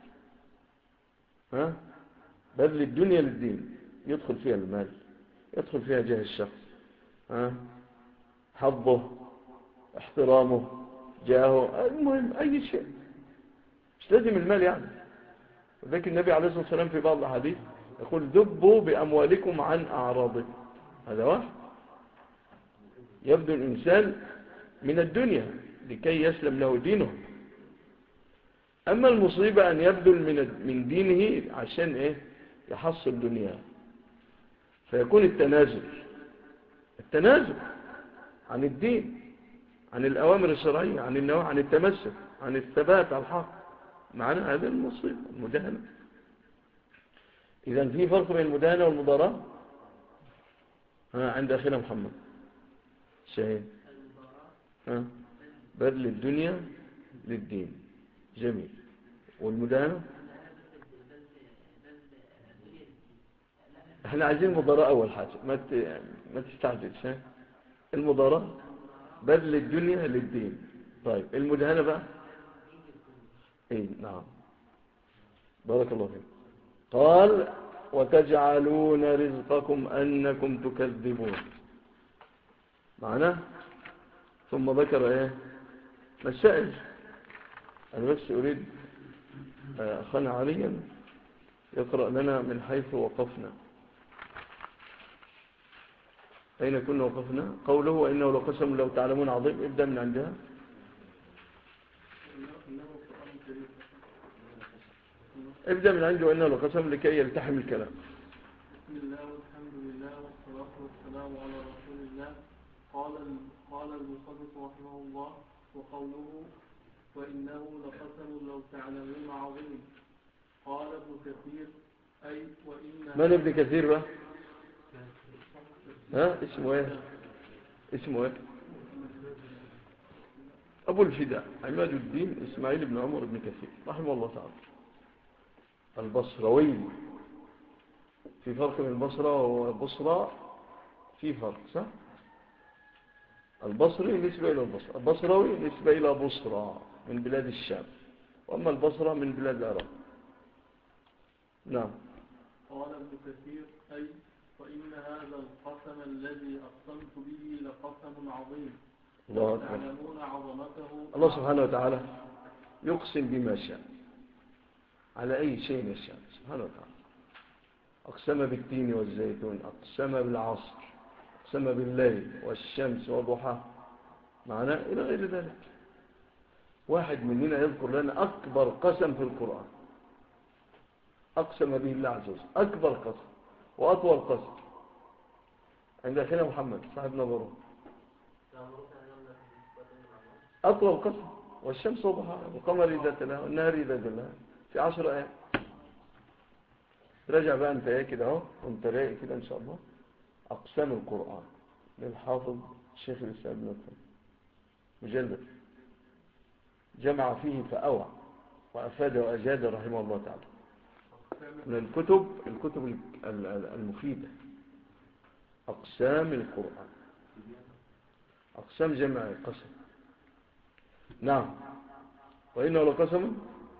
ها؟ بذل الدنيا للدين يدخل فيها المال، يدخل فيها جاه الشخص، ها؟ حظه، احترامه، جاهه، المهم أي شيء، مش لازم المال يعني. وذلك النبي عليه الصلاة والسلام في بعض الحديث يقول ذبوا بأموالكم عن أعراضكم، هذا واحد يبدو الإنسان من الدنيا لكي يسلم له دينه. أما المصيبة أن يبذل من دينه عشان إيه؟ يحصل دنياه، فيكون التنازل عن الدين، عن الأوامر الشرعية، عن النواهي، عن التمسك، عن الثبات على الحق، معنى هذا المصيبة المداهنة. إذن في فرق بين المداهنة والمضاراة. عند أخينا محمد شاهد، بذل الدنيا للدين، جميل. والمداهنة احنا عايزين المضاراة أول حاجة، ما تستعجلش. المضاراة بذل الدنيا للدين. طيب المداهنة بقى ايه؟ نعم، بارك الله فيك. قال وتجعلون رزقكم أنكم تكذبون، معناه ثم ذكر ايه؟ مسائل. أنا بس أريد أخانا عليا يقرأ لنا من حيث وقفنا. أين كنا وقفنا؟ قوله وإنه لقسم لو تعلمون عظيم، ابدأ من عندها. ابدأ من عنده وإنه لقسم لكي يلتحم الكلام. بسم الله والحمد لله والصلاة والسلام على رسول الله. قال المصنف رحمه الله وقوله وإنه لقسم لو تعلمون عظيم. قال ابن كثير أي وإن من ابن كثير بقى؟ اسمه ايه؟ اسمه ايه؟ أبو الفداء عماد الدين إسماعيل بن عمر بن كثير رحمه الله تعالى البصروي. في فرق بين البصرة والبصرة، في فرق صح؟ البصري نسبة إلى البصرة، البصروي نسبة إلى بصرة من بلاد الشام، وأما البصرة من بلاد العراق. نعم. قال ابن كثير أي فإن هذا القسم الذي أقسمت به لقسم عظيم لو تعلمون عظمته. الله سبحانه وتعالى يقسم بما شاء على أي شيء يشاء سبحانه وتعالى. أقسم بالتين والزيتون، أقسم بالعصر، أقسم بالليل والشمس وضحاه، معناه إلى غير ذلك. واحد مننا يذكر لنا أكبر قسم في القرآن أقسم به الله عز وجل، أكبر قسم وأطول قسم عند أخينا محمد صاحب نظره، أطول قسم والشمس وضحاها والقمر إذا تلاها والنهار إذا جلاها، في 10 آيات. راجع بقى أنت إيه كده أهو، وأنت رايق كده إن شاء الله. أقسام القرآن للحافظ الشيخ الإسلام ابن تيمية، مجلد جمع فيه فأوعى وأفاد وأجاد رحمه الله تعالى، من الكتب المفيدة. أقسام القرآن، أقسام جمع قسم. نعم. وإنه لقسم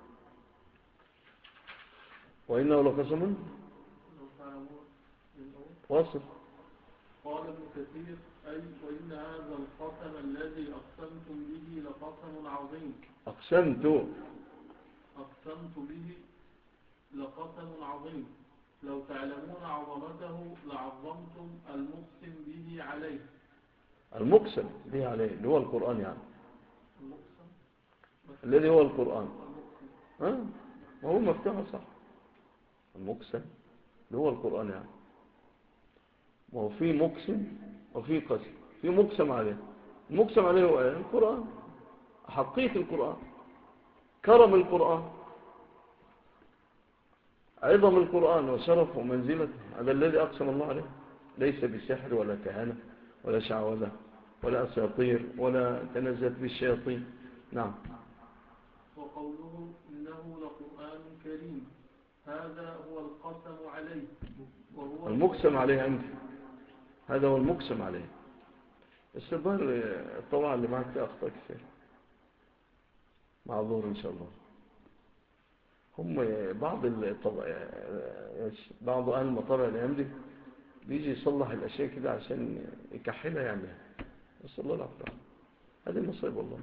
واصل. قال ابن كثير أي وإن هذا القسم الذي أقسمتم به لقسم عظيم. أقسمت به لقسم عظيم، لو تعلمون عظمته لعظمتم المقسم به عليه. المقسم به عليه اللي هو القرآن يعني، الذي هو القرآن. وهو مفتوح صح. المقسم اللي هو القرآن يعني، وهو في مقسم وفي قسم. في مقسم عليه، المقسم عليه هو القرآن، حقيقة القرآن، كرم القرآن، عظم القرآن وشرفه ومنزلته. هذا الذي أقسم الله عليه، ليس بسحر ولا كهانة ولا شعوذة ولا أساطير ولا تنزلت بالشياطين. نعم. وقوله إنه لقرآن كريم، هذا هو القسم عليه، وهو المقسم عليه أنت، هذا هو المقسم عليه. السبار الطبعا اللي معك فيه أخطاء كثير، معذور إن شاء الله. هم بعض أهل المطابع الأيام دي بيجي يصلح الأشياء كده عشان يكحلها يعملها، بس الله العفو. هذه مصيبة والله.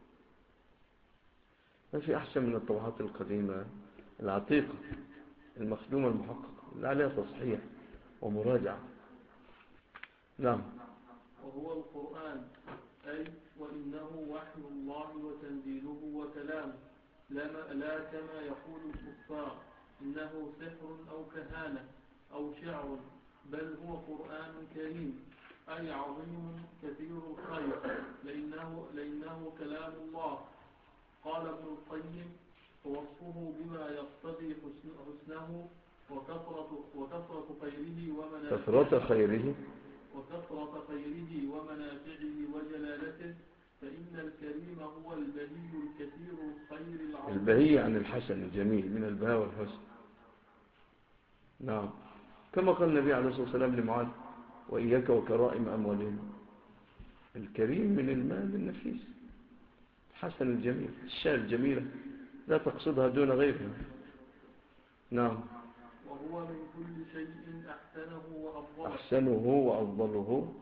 ما في أحسن من الطبعات القديمة العتيقة المخدومة المحققة اللي عليها تصحيح ومراجعة. نعم. وهو القرآن أي وإنه وحي الله وتنزيله وكلامه، لا كما يقول الكفار إنه سحر أو كهانة أو شعر، بل هو قرآن كريم أي عظيم كثير الخير، لأنه كلام الله. قال ابن القيم ووصفه بما يقتضي حسنه وكثرة خيره ومنافعه وجلالته، فإن الكريم هو البهي الكثير الخير العظيم. البهي عن الحسن الجميل، من البهاء والحسن. نعم. كما قال النبي عليه الصلاة والسلام لمعاذ وإياك وكرائم أموالهم. الكريم من المال النفيس، الحسن الجميل، الشاة الجميلة لا تقصدها دون غيرها. نعم. وهو من كل شيء أحسنه وأفضله.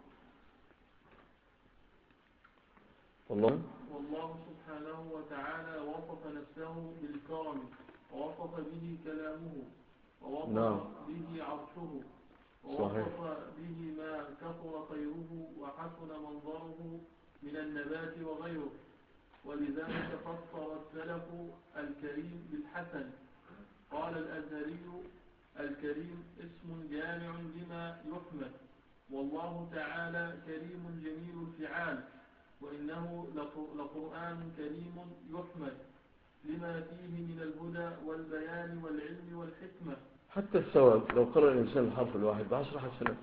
والله سبحانه وتعالى وصف نفسه بالكرم، ووصف به كلامه، ووصف به عرشه، ووصف به ما كثر خيره وحسن منظره من النبات وغيره. ولذلك فسر السلف الكريم بالحسن. قال الأزهري الكريم اسم جامع لما يحمد، والله تعالى كريم جميل الفعال، وإنه لقرآن كريم يحمد لما فيه من الهدى والبيان والعلم والحكمة. حتى الثواب لو قرأ الإنسان الحرف الواحد ب10 حسنات.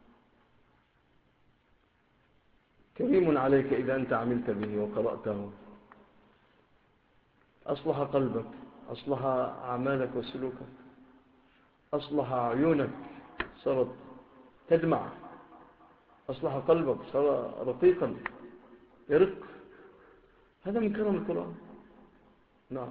كريم عليك إذا أنت عملت به وقرأته، أصلح قلبك، أصلح أعمالك وسلوكك، أصلح عيونك صارت تدمع، أصلح قلبك صار رقيقا يرق. هذا من كرم القرآن. نعم.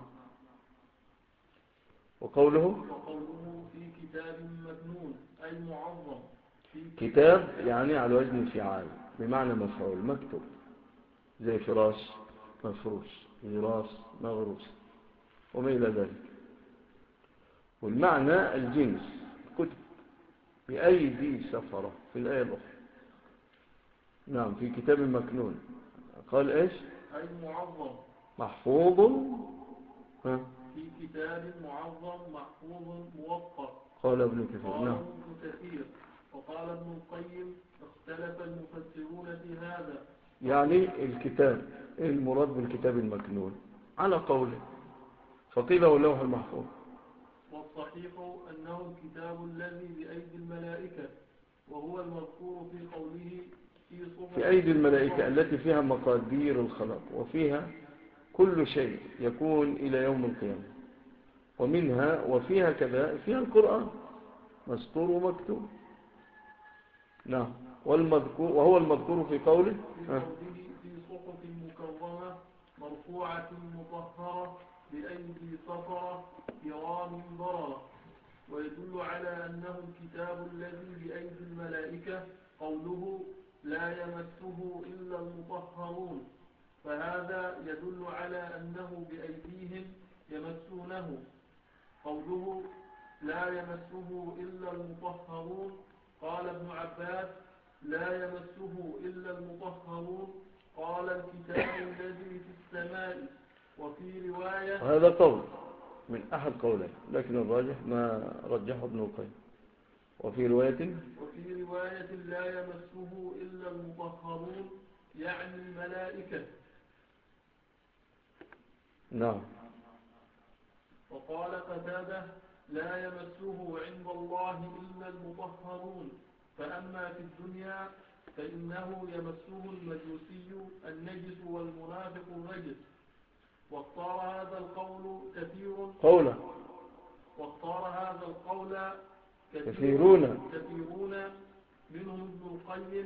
وقوله في كتاب مكنون أي معظم. كتاب يعني على وزن فعال بمعنى مفعول، مكتوب، زي فراش مفروش، غراس مغروس وما إلى ذلك. والمعنى الجنس، كتب بأيدي سفرة في الآية الأخرى. نعم. في كتاب مكنون قال إيش؟ أي معظم محفوظ. في كتاب معظم محفوظ موقر. قال ابن كثير. نعم. وقال ابن القيم اختلف المفسرون في هذا. يعني الكتاب المراد بالكتاب المكنون على قوله، فقيل هو اللوح المحفوظ. والصحيح أنه الكتاب الذي بأيدي الملائكة، وهو المذكور في قوله في أيدي الملائكة التي فيها مقادير الخلق، وفيها كل شيء يكون إلى يوم القيامة، وفيها كذا فيها القرآن مسطور ومكتوب. نعم. وهو المذكور في قوله في صحف مكرمة مرفوعة مطهرة بأيدي سفرة كرام بررة. ويدل على أنه الكتاب الذي بأيدي الملائكة قوله لا يمسه إلا المطهرون، فهذا يدل على أنه بأيديهم يمسونه. قوله لا يمسه إلا المطهرون، قال ابن عباس لا يمسه إلا المطهرون، قال الكتاب الذي في السماء. وفي رواية، هذا قول من أحد قولين، لكن الراجح ما رجحه ابن القيم. وفي رواية لا يمسه إلا المطهرون، يعني الملائكة. نعم. وقال قتادة لا يمسه عند الله إلا المطهرون، فأما في الدنيا فإنه يمسه المجوسي النجس والمنافق الرجس. واختار هذا القول كثيرون منهم ابن القيم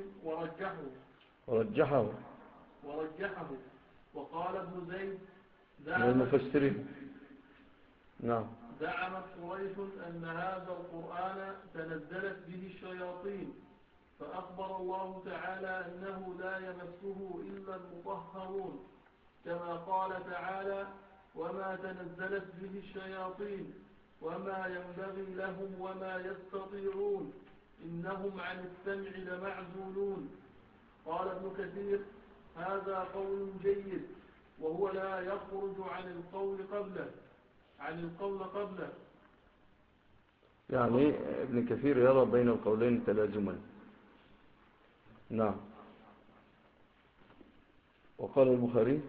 ورجحه. وقال ابن زيد من المفسرين. نعم. زعمت قريش أن هذا القرآن تنزلت به الشياطين، فأخبر الله تعالى أنه لا يمسه إلا المطهرون، كما قال تعالى وما تنزلت به الشياطين وما ينبغي لهم وما يستطيعون إنهم عن السمع لمعزولون. قال ابن كثير هذا قول جيد، وهو لا يخرج عن القول قبله. يعني ابن كثير يرى بين القولين تلازما. نعم. وقال البخاري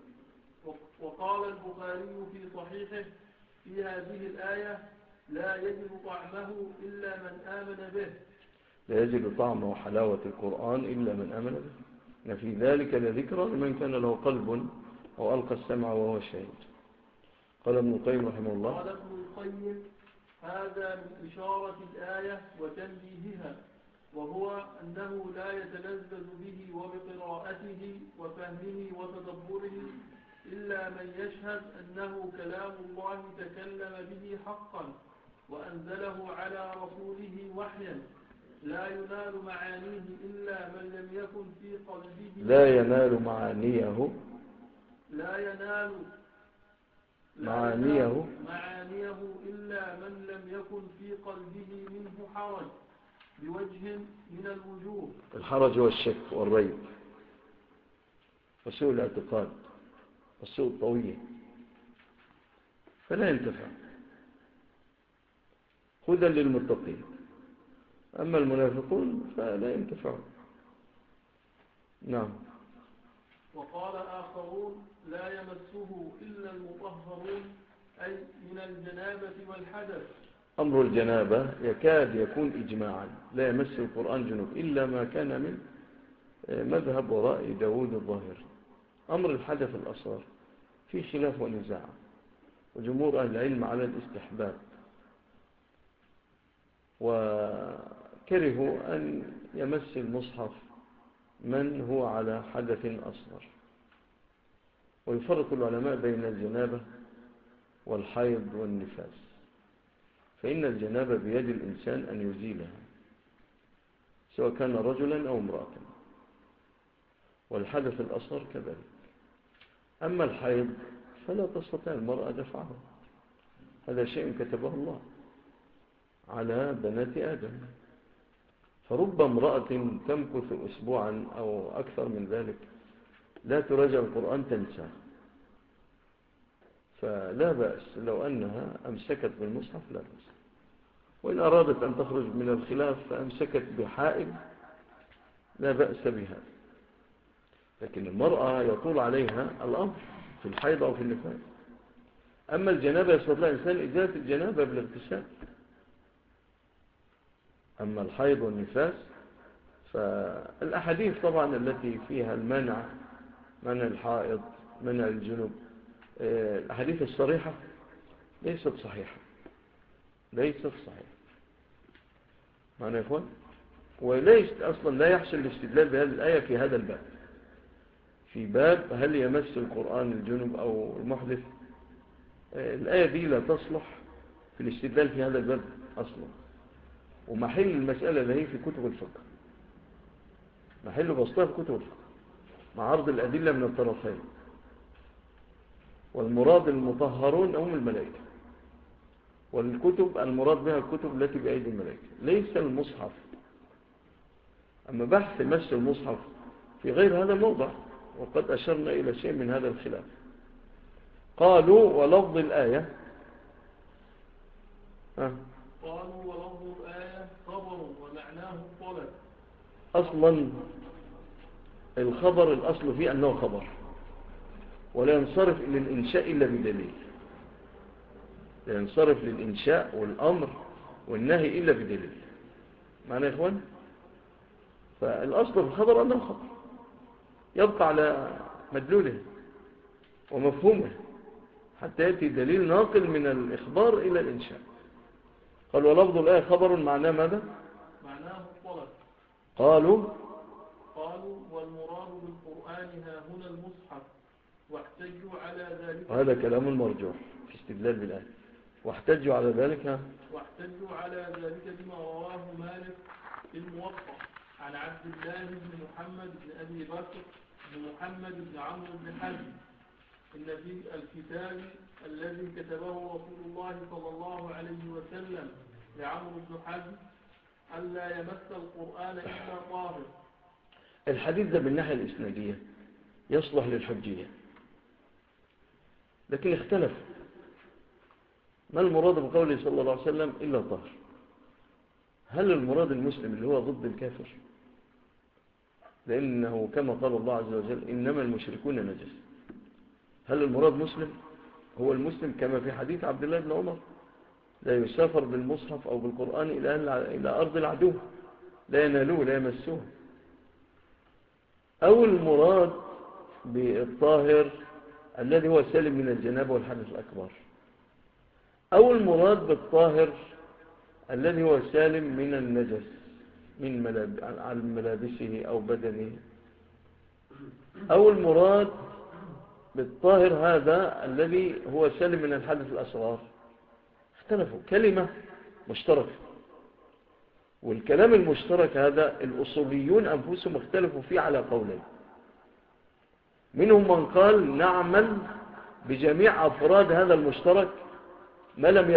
في صحيحه في هذه الآية لا يجد طعمه إلا من آمن به. لا يجد طعم وحلاوة القرآن إلا من آمن به، في ذلك لذكرى لمن كان له قلب أو ألقى السمع وهو شهيد. قال ابن القيم رحمه الله قال ابن القيم هذا من إشارة الآية وتنبيهها، وهو أنه لا يتلذذ به وبقراءته وفهمه وتدبره إلا من يشهد أنه كلام الله تكلم به حقا وأنزله على رسوله وحيا، لا ينال معانيه إلا من لم يكن في قلبه لا ينال معانيه إلا من لم يكن في قلبه منه حرج بوجه من الوجوه. الحرج هو الشك والريب وسوء الاعتقاد والسوء الطويل، فلا ينتفع. هدى للمتقين، أما المنافقون فلا ينتفعون. نعم. وقال آخرون لا يمسه إلا المطهرون، أي من الجنابة والحدث. أمر الجنابة يكاد يكون إجماعا، لا يمس القرآن جنوب إلا ما كان من مذهب ورأي داود الظاهر. أمر الحدث الأصغر في خلاف ونزاع، وجمهور أهل العلم على الاستحباب، وكرهوا أن يمس المصحف من هو على حدث أصغر. ويفرق العلماء بين الجنابة والحيض والنفاس، فإن الجنابة بيد الإنسان أن يزيلها سواء كان رجلا أو امرأة، والحدث الأصغر كذلك. أما الحيض فلا تستطيع المرأة دفعه، هذا شيء كتبه الله على بنات آدم. فرب امرأة تمكث أسبوعا أو أكثر من ذلك لا تراجع القرآن تنسى، فلا بأس لو أنها أمسكت بالمصحف لا بأس. وإن أرادت أن تخرج من الخلاف فأمسكت بحائل لا بأس بها. لكن المرأة يطول عليها الأمر في الحيض أو في النفاس. أما الجنابة يستطيع الإنسان إزالة الجنابة بالاغتسال. أما الحيض والنفاس فالأحاديث طبعا التي فيها المنع، منع الحائض، منع الجنوب، الأحاديث الصريحة ليست صحيحة، ليست صحيحة. معنى يا إخوان؟ وليس أصلا لا يحصل الاستدلال بهذه الآية في هذا الباب، في باب هل يمس القرآن الجنوب أو المحدث. الآية دي لا تصلح في الاستدلال في هذا الباب أصلا. ومحل المسألة اللي هي في كتب الفقه، محل بسطها في كتب الفقه مع عرض الأدلة من الطرفين. والمراد المطهرون هم الملائكة، والكتب المراد بها الكتب التي بأيدي الملائكة ليس المصحف. أما بحث مس المصحف في غير هذا الموضع، وقد أشرنا إلى شيء من هذا الخلاف. قالوا ولفظ الآية قالوا ولفظ الآية خبر ومعناه الطلب. أصلا الخبر الأصل فيه أنه خبر، ولا ينصرف للإنشاء إلا بدليل. لا ينصرف للإنشاء والأمر والنهي إلا بدليل. معنى يا إخوان؟ فالأصل في الخبر أنه خبر، يبقى على مدلوله ومفهومه حتى يأتي دليل ناقل من الإخبار إلى الإنشاء. قال ولفظ الآية خبر معناه ماذا؟ معناه الطلب. قالوا والمراد بالقرآن ها هنا المصحف، واحتجوا على ذلك. وهذا كلام المرجوح في استدلال بالآية. واحتجوا على ذلك بما رواه مالك في الموطأ عن عبد الله بن محمد بن أبي بكر بن محمد بن عمرو بن حزم إن في الكتاب الذي كتبه رسول الله صلى الله عليه وسلم لعمرو بن حزم ألا يمس القرآن إلا طاهر. الحديث ده بالناحية الإسنادية يصلح للحجية، لكن اختلف ما المراد بقوله صلى الله عليه وسلم إلا طاهر. هل المراد المسلم اللي هو ضد الكافر؟ لأنه كما قال الله عز وجل إنما المشركون نجس. هل المراد مسلم؟ هو المسلم كما في حديث عبد الله بن عمر لا يسافر بالمصحف أو بالقرآن إلى أرض العدو، لا ينالوه لا يمسوه. أو المراد بالطاهر الذي هو سالم من الجنابة والحدث الأكبر، أو المراد بالطاهر الذي هو سالم من النجس من عن ملابسه أو بدنه، أو المراد بالطاهر هذا الذي هو سالم من الحدث الأصغر. اختلفوا كلمة مشتركة، والكلام المشترك هذا الأصوليون أنفسهم اختلفوا فيه على قولين. منهم من قال نعمل بجميع أفراد هذا المشترك ما لم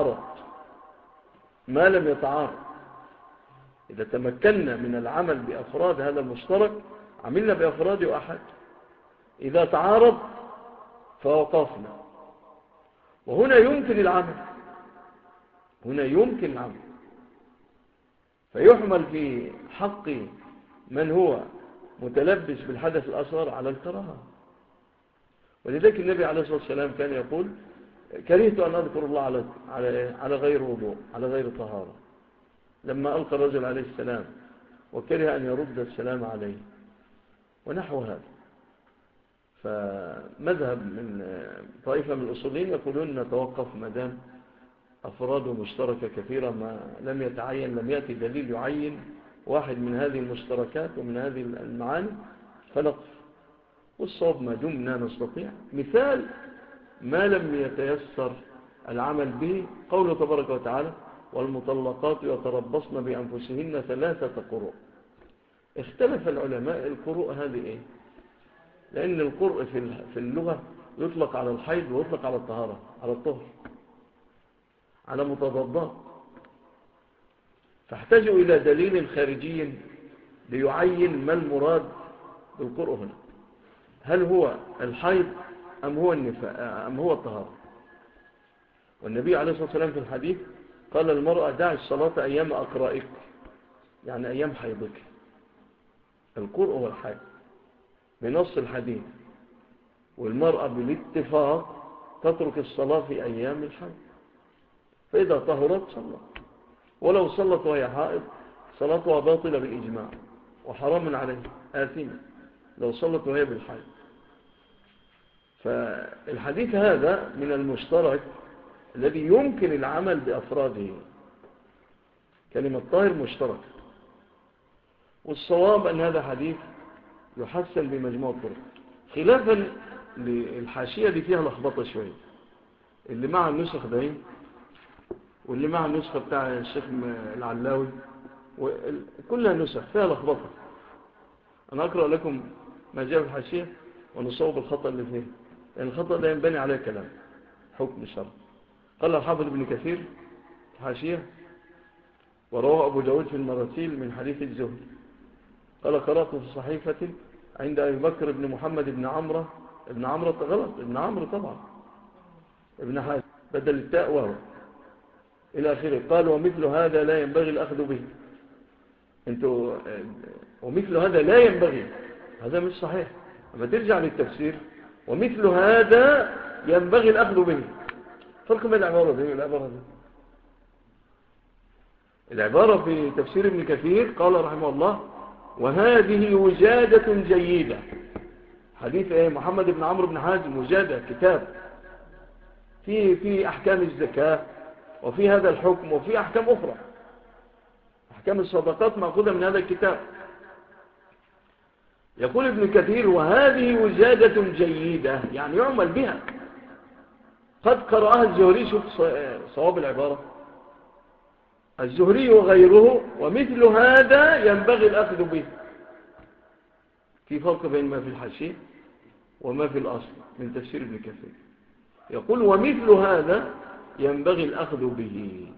يتعارض. إذا تمكنا من العمل بأفراد هذا المشترك عملنا بأفراد أحد، إذا تعارض فوقفنا. وهنا يمكن العمل، فيحمل في حق من هو متلبس بالحدث الأصغر على الكراهة. ولذلك النبي عليه الصلاة والسلام كان يقول كرهت أن أذكر الله على غير وضوء، على غير طهارة، لما ألقى الرجل عليه السلام وكره أن يرد السلام عليه ونحو هذا. فمذهب من طائفة من الأصولين يقولون نتوقف مدام أفراد مشتركة كثيرة ما لم يتعين، لم يأتي دليل يعين واحد من هذه المشتركات ومن هذه المعاني فنقف. والصواب ما دمنا نستطيع. مثال ما لم يتيسر العمل به قوله تبارك وتعالى والمطلقات يتربصن بأنفسهن 3 قروء. اختلف العلماء القروء هذه ايه؟ لأن القرء في اللغة يطلق على الحيض ويطلق على الطهارة، على الطهر، على متضادات. فاحتاجوا إلى دليل خارجي ليعين ما المراد بالقرء هنا، هل هو الحيض أم هو الطهارة. والنبي عليه الصلاة والسلام في الحديث قال المرأة دع الصلاة أيام أقرائك، يعني أيام حيضك. القرء هو الحيض. بنص الحديث، والمرأة بالاتفاق تترك الصلاة في أيام الحيض، فإذا طهرت صلت، ولو صلت وهي حائض صلاتها باطلة بالإجماع، وحرام عليه آثمة لو صلت وهي بالحيض. فالحديث هذا من المشترك الذي يمكن العمل بأفراده. كلمة طاهر مشترك، والصواب أن هذا حديث يحسن بمجموع الطرق، خلافا للحاشية اللي فيها لخبطة شوية، اللي مع النسخ ده واللي مع النسخة بتاع الشيخ العلاوي، كلها نسخ فيها لخبطة. أنا أقرأ لكم ما جاء في الحاشية ونصوب الخطأ اللي فيه، لأن الخطأ ده ينبني عليه كلام حكم الشرع. قال الحافظ ابن كثير في الحاشية: ورواه أبو داود في المراسيل من حديث الزهري قال: قرأت في صحيفة عند أبي بكر بن محمد بن عمرو غلط، ابن عمرو طبعا، ابن حازم بدل التاء وهو إلى آخره. قال: ومثل هذا لا ينبغي الأخذ به. ومثل هذا لا ينبغي، هذا مش صحيح. لما ترجع للتفسير ومثل هذا ينبغي الأخذ به، فرق بين العبارة دي والعبارة دي. العبارة في تفسير ابن كثير قال رحمه الله: وهذه وجادة جيدة. حديث محمد بن عمرو بن حازم، وجادة كتاب في أحكام الزكاة، وفي هذا الحكم، وفي أحكام أخرى، أحكام الصدقات مأخوذة من هذا الكتاب. يقول ابن كثير: وهذه وجادة جيدة، يعني يعمل بها. قد قرأها الزهري، شوف صواب العبارة، الزهري وغيره: ومثل هذا ينبغي الأخذ به. في فرق بين ما في الحاشية وما في الأصل من تفسير ابن كثير. يقول: ومثل هذا ينبغي الأخذ به.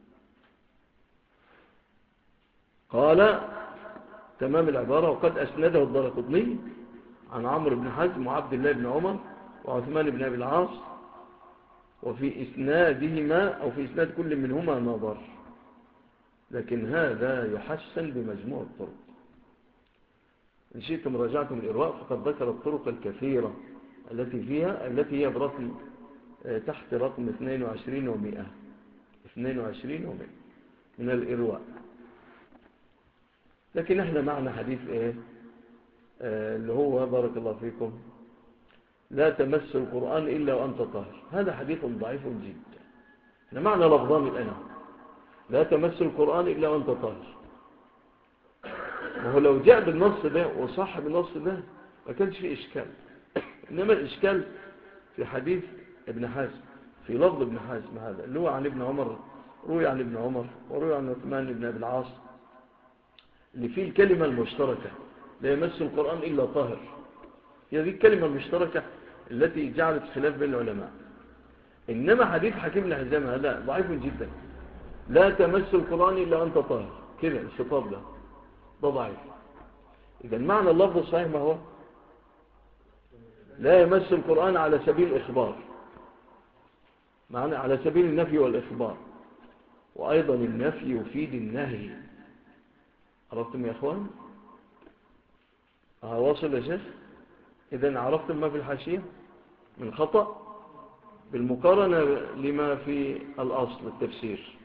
قال تمام العبارة: وقد أسنده الدارقطني عن عمرو بن حزم وعبد الله بن عمر وعثمان بن أبي العاص، وفي إسنادهما أو في إسناد كل منهما نظر، لكن هذا يحسن بمجموع الطرق. إن شئتم راجعتم الإرواء فقد ذكر الطرق الكثيرة التي فيها، التي هي برقم تحت رقم 22 و100 من الإرواء. لكن احنا معنا حديث اللي هو بارك الله فيكم: لا تمس القرآن إلا وأنت طاهر. هذا حديث ضعيف جدا. احنا معنا لفظان الآن: لا تمس القرآن إلا وأنت طاهر. وهو لو جاء بالنص ده وصح بالنص ده ما كانش فيه إشكال. إنما الإشكال في حديث ابن حازم، في لفظ ابن حازم هذا اللي هو عن ابن عمر، روي عن ابن عمر وروي عن عثمان بن أبي العاص، اللي فيه الكلمة المشتركة: لا يمس القرآن إلا طاهر. هي دي الكلمة المشتركة التي جعلت خلاف بين العلماء. إنما حديث حكيم بن حزام هذا ضعيف جدا: لا تمس القرآن إلا أنت طاهر، كده الخطاب ده ضعيف. إذا معنى اللفظ الصحيح ما هو؟ لا يمس القرآن على سبيل الإخبار، معنى على سبيل النفي والإخبار، وأيضا النفي يفيد النهي. عرفتم يا أخوان؟ واصل يا شيخ؟ إذن عرفتم ما في الحاشية من خطأ بالمقارنة لما في الأصل التفسير.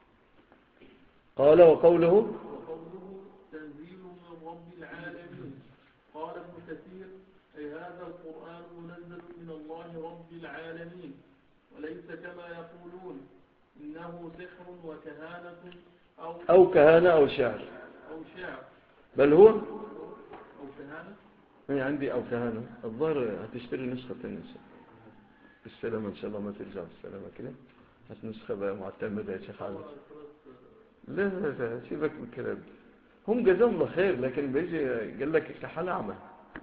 قال: وقوله تنزيل من رب العالمين. قال ابن كثير: أي هذا القرآن منزل من الله رب العالمين، وليس كما يقولون إنه سحر وكهانة أو كهانة أو شعر، بل هو أو كهانة. عندي أو كهانة. الظاهر هتشتري نسخة النسخة بالسلامة إن شاء الله، ما ترجع بالسلامة كده. هات نسخة بقى معتمدة يا شيخ علي. لا لا لا، سيبك من الكلام. هم جزاهم الله خير، لكن بيجي قال لك كحال أعمى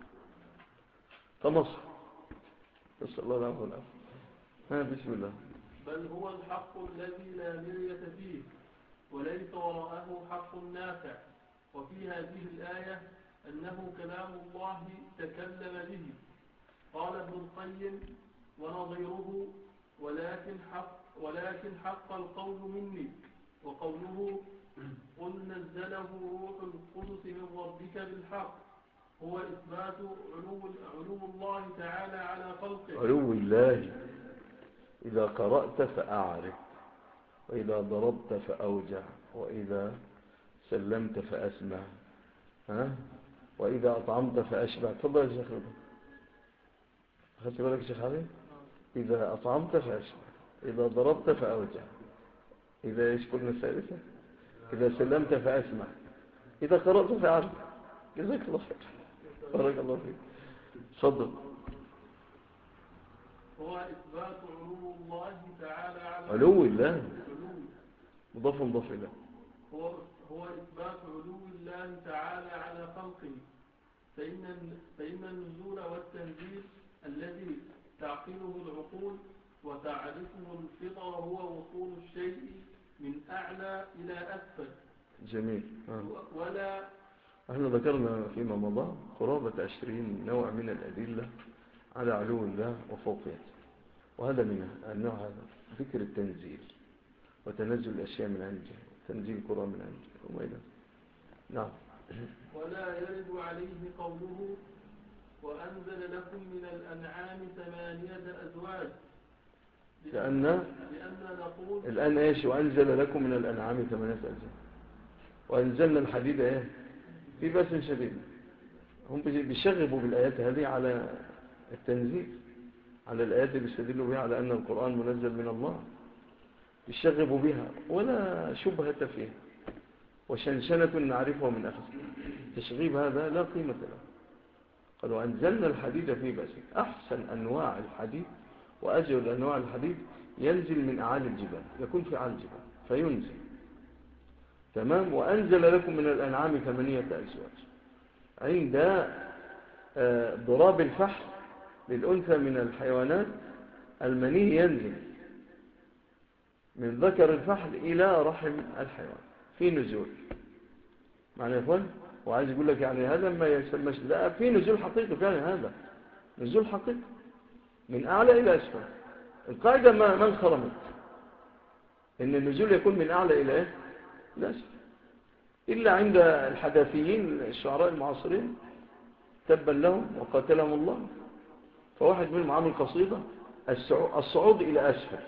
فمصر. نسأل الله العفو والعافية. بسم الله. بل هو الحق الذي لا مرية فيه، وليس وراءه حق نافع. وفي هذه الآية أنه كلام الله تكلم به. قال ابن القيم ونظيره: ولكن حق القول مني. وقوله: قل نزله روح القدس من ربك بالحق، هو إثبات علو الله تعالى على خلقه. علو الله. إذا قرأت فأعرف، وإذا ضربت فأوجع، وإذا سلمت فأسمع، وإذا أطعمت فأشبع. تفضل يا شيخ رضا. أخذت بالك يا شيخ علي؟ إذا أطعمت فأشبع، إذا ضربت فأوجع، إذا يشكرنا الثالثة، إذا سلمت فأسمع، إذا قرأت فأعرف. جزاك الله خير، بارك الله فيك. تفضل. هو إثبات علو الله تعالى على علو الله مضاف مضاف إليه. هو إثبات علو الله تعالى على خلقه، فإن النزول والتنزيل الذي تعقله العقول وتعرفه الفطر هو وصول الشيء من أعلى إلى أسفل. جميل. ولا احنا ذكرنا فيما مضى قرابة 20 نوع من الأدلة على علو الله وفوقيته، وهذا منها النوع هذا ذكر التنزيل وتنزل الأشياء من عنده، تنزيل القرآن من عنده وما إلى. نعم. ولا يرد عليه قوله وأنزل لكم من الأنعام 8 أزواج، لأن نقول الآن إيش؟ وأنزل لكم من الأنعام 8 أزواج، وأنزلنا الحديد إيه في بأس شديد. هم بيشغبوا بالآيات هذه على التنزيل، على الآيات اللي بيستدلوا بها على أن القرآن منزل من الله، يشغبوا بها ولا شبهة فيها، وشنشنة نعرفها من أخذ. تشغيب هذا لا قيمة له. قالوا أنزلنا الحديد في بأس. أحسن أنواع الحديد وأجل أنواع الحديد ينزل من أعالي الجبال، يكون في أعالي الجبال فينزل. تمام. وأنزل لكم من الأنعام 8 أزواج. عند ضراب الفحل للأنثى من الحيوانات المني ينزل من ذكر الفحل إلى رحم الحيوان في نزول. معنى يا أخوان؟ وعايز يقول لك يعني هذا ما يسمى، لا، في نزول حقيقي فعلا، هذا نزول حقيقي من أعلى إلى أسفل. القاعدة ما انخرمت إن النزول يكون من أعلى إلى إيه؟ لا أسفل، إلا عند الحداثيين الشعراء المعاصرين تبا لهم وقاتلهم الله. فواحد منهم عامل قصيدة الصعود إلى أسفل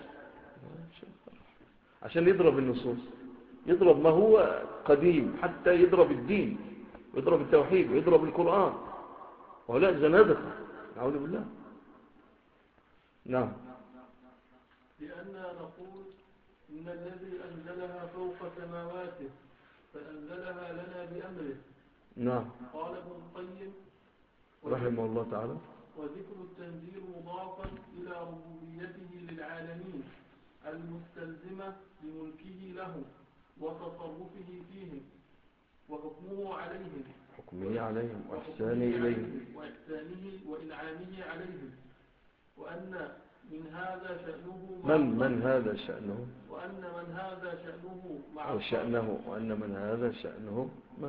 عشان يضرب النصوص، يضرب ما هو قديم، حتى يضرب الدين ويضرب التوحيد ويضرب القرآن، وهؤلاء زنادقة نعوذ بالله. نعم. لأننا نقول إن الذي أنزلها فوق سماواته فأنزلها لنا بأمره. نعم. قال ابن القيم رحمه الله تعالى: وذكر التنزيل مضافا إلى ربوبيته للعالمين المستلزمة لملكه له وتصرفه فيهم وحكمه عليهم وإحسانه إليهم وإحسانه وإنعامه عليهم، وأن من هذا شأنه من هذا شأنه، وأن من هذا شأنه مع أو شأنه، وأن من هذا شأنه،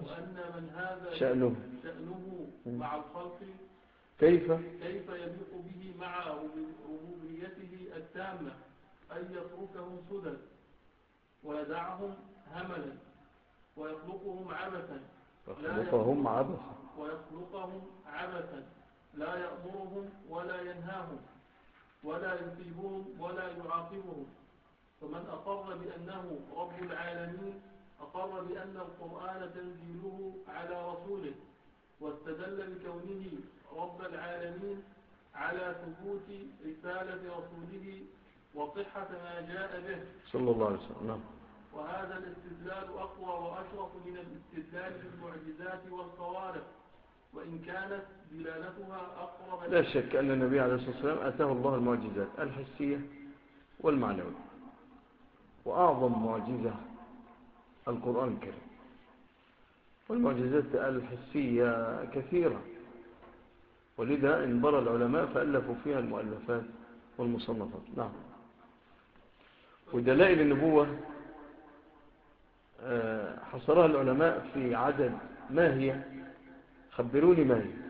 شأنه مع الخلق كيف يليق به مع ربوبيته التامة أن يتركهم سدى ويدعهم هملا ويخلقهم عبثا لا يأمرهم ولا ينهاهم ولا يثيبهم ولا يعاقبهم. فمن أقر بأنه رب العالمين أقر بأن القرآن تنزيله على رسوله، واستدل بكونه رب العالمين على ثبوت رسالة رسوله وصحة ما جاء به صلى الله عليه وسلم. وهذا الاستدلال أقوى وأشرف من الاستدلال بالمعجزات والخوارق، وإن كانت دلالتها أقرب. لا شك أن النبي عليه الصلاة والسلام أتاه الله المعجزات الحسية والمعنوية، وأعظم معجزة القرآن الكريم، والمعجزات الحسية كثيرة، ولذا انبرى العلماء فألفوا فيها المؤلفات والمصنفات. نعم. ودلائل النبوة حصرها العلماء في عدد. ما هي؟ خبروني ما هي.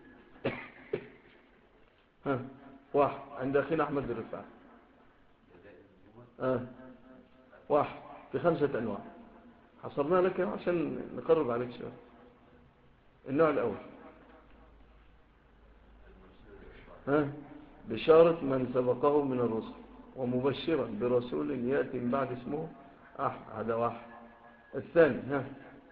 واحد عند أخينا أحمد الرفاع. واحد في 5 أنواع حصرناها لك عشان نقرب عليك شوية. النوع الأول ها بشارة من سبقه من الرسل ومبشرا برسول يأتي من بعد اسمه أحمد. هذا واحد. الثاني ها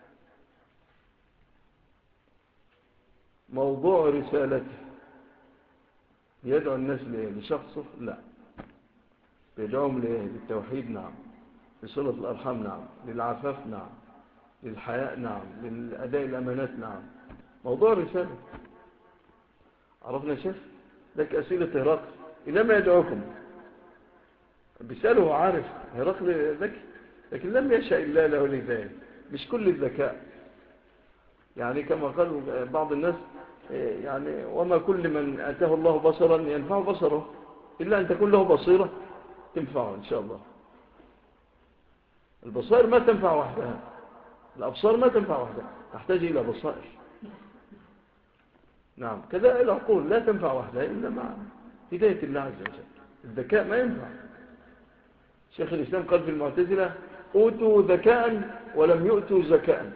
موضوع رسالته يدعو الناس لإيه؟ لشخصه؟ لا، يدعوهم لإيه؟ للتوحيد نعم، لصلة الأرحام نعم، للعفاف نعم، للحياء نعم، للأداء الأمانات نعم. موضوع رسالة. عرفنا شيخ؟ لك أسئلة هرقل إلى ما يدعوكم بيسأله عارف هرقل ذكي، لكن لم يشاء الله له لذلك. مش كل الذكاء يعني كما قال بعض الناس يعني وما كل من آتاه الله بصرا ينفع بصره إلا أن تكون له بصيرة تنفعه إن شاء الله. البصائر ما تنفع وحدها، الأبصار ما تنفع وحدها، تحتاج إلى بصائر. نعم كذا العقول لا تنفع وحدها إلا مع هداية الله عز وجل. الذكاء ما ينفع. شيخ الإسلام قال في المعتزلة أوتوا ذكاء ولم يؤتوا زكاء.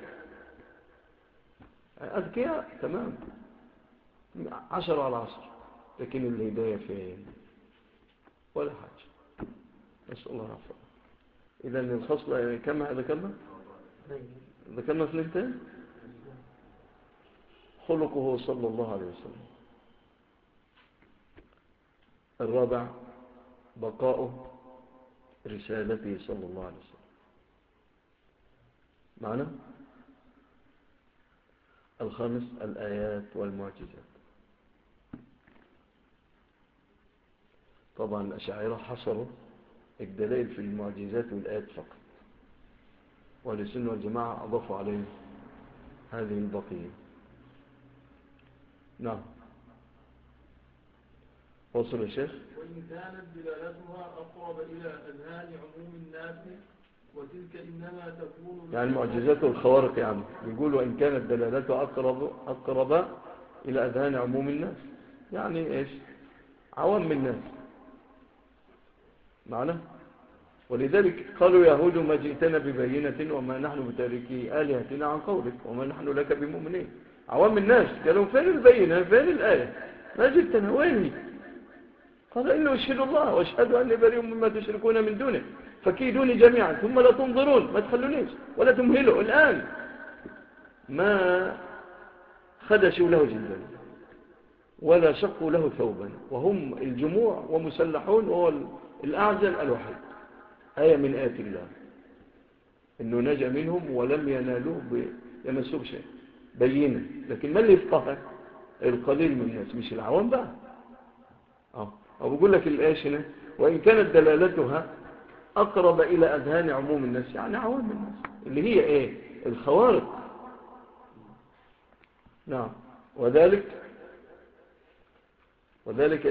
أذكياء تمام 10 على 10، لكن الهداية فين؟ ولا حاجة. نسأل الله عفوا. إذا الخصلة كم ذكرنا؟ ذكرنا اثنتين. خلقه صلى الله عليه وسلم. الرابع بقاؤه رسالته صلى الله عليه وسلم. معنا؟ الخامس الآيات والمعجزات. طبعا الأشاعرة حصروا الدلائل في المعجزات والآيات فقط، والسنة والجماعة أضافوا عليه هذه البقية. نعم وصل يا شيخ. وإن كانت دلالتها أقرب إلى أذهان عموم الناس وتلك إنما تكون يعني معجزاته الخوارق يعني يقولوا إن كانت دلالته أقرب إلى أذهان عموم الناس، يعني إيش؟ عوام الناس معنا. ولذلك قالوا يهود ما جئتنا ببينة وما نحن بتاركي آلهتنا عن قولك وما نحن لك بمؤمنين. عوام الناس قالوا فين البينة فين الآية ما جئتنا وين؟ قال إنه أشهد الله وأشهد أني بريء مما تشركون من دونه فكيدوني جميعا ثم لا تنظرون، ما تخلونيش ولا تمهلوا. الآن ما خدشوا له جدا ولا شقوا له ثوبا، وهم الجموع ومسلحون، وهو الأعزل الوحيد. آية من آيات الله إنه نجا منهم ولم ينالوه يمسوه شيء بينه. لكن ما اللي يفقه؟ القليل من الناس مش العوام بقى. أو بقول لك الآية هنا وإن كانت دلالتها أقرب إلى أذهان عموم الناس، يعني عوام الناس اللي هي إيه؟ الخوارق. نعم وذلك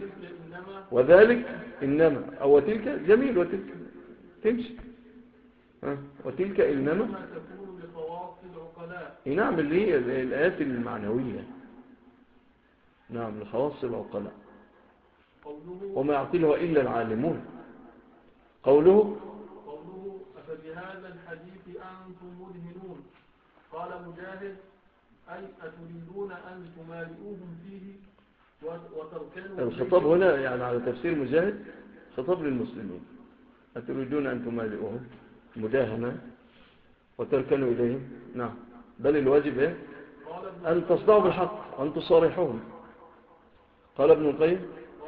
إنما أو تلك جميل وتلك تمشي وتلك إنما تكون لخواص العقلاء. نعم اللي هي الآيات المعنوية. نعم لخواص العقلاء وما يعقلها إلا العالمون. قوله أفبهذا الحديث أنتم مدهنون. قال مجاهد أي أتريدون أن تمالئوهم فيه وتركنوا. الخطاب هنا يعني على تفسير مجاهد خطاب للمسلمين. أتريدون أن تمالئوهم مداهنة وتركنوا إليهم. نعم بل الواجب إيه؟ أن تصدعوا بالحق وأن تصارحوهم. قال ابن القيم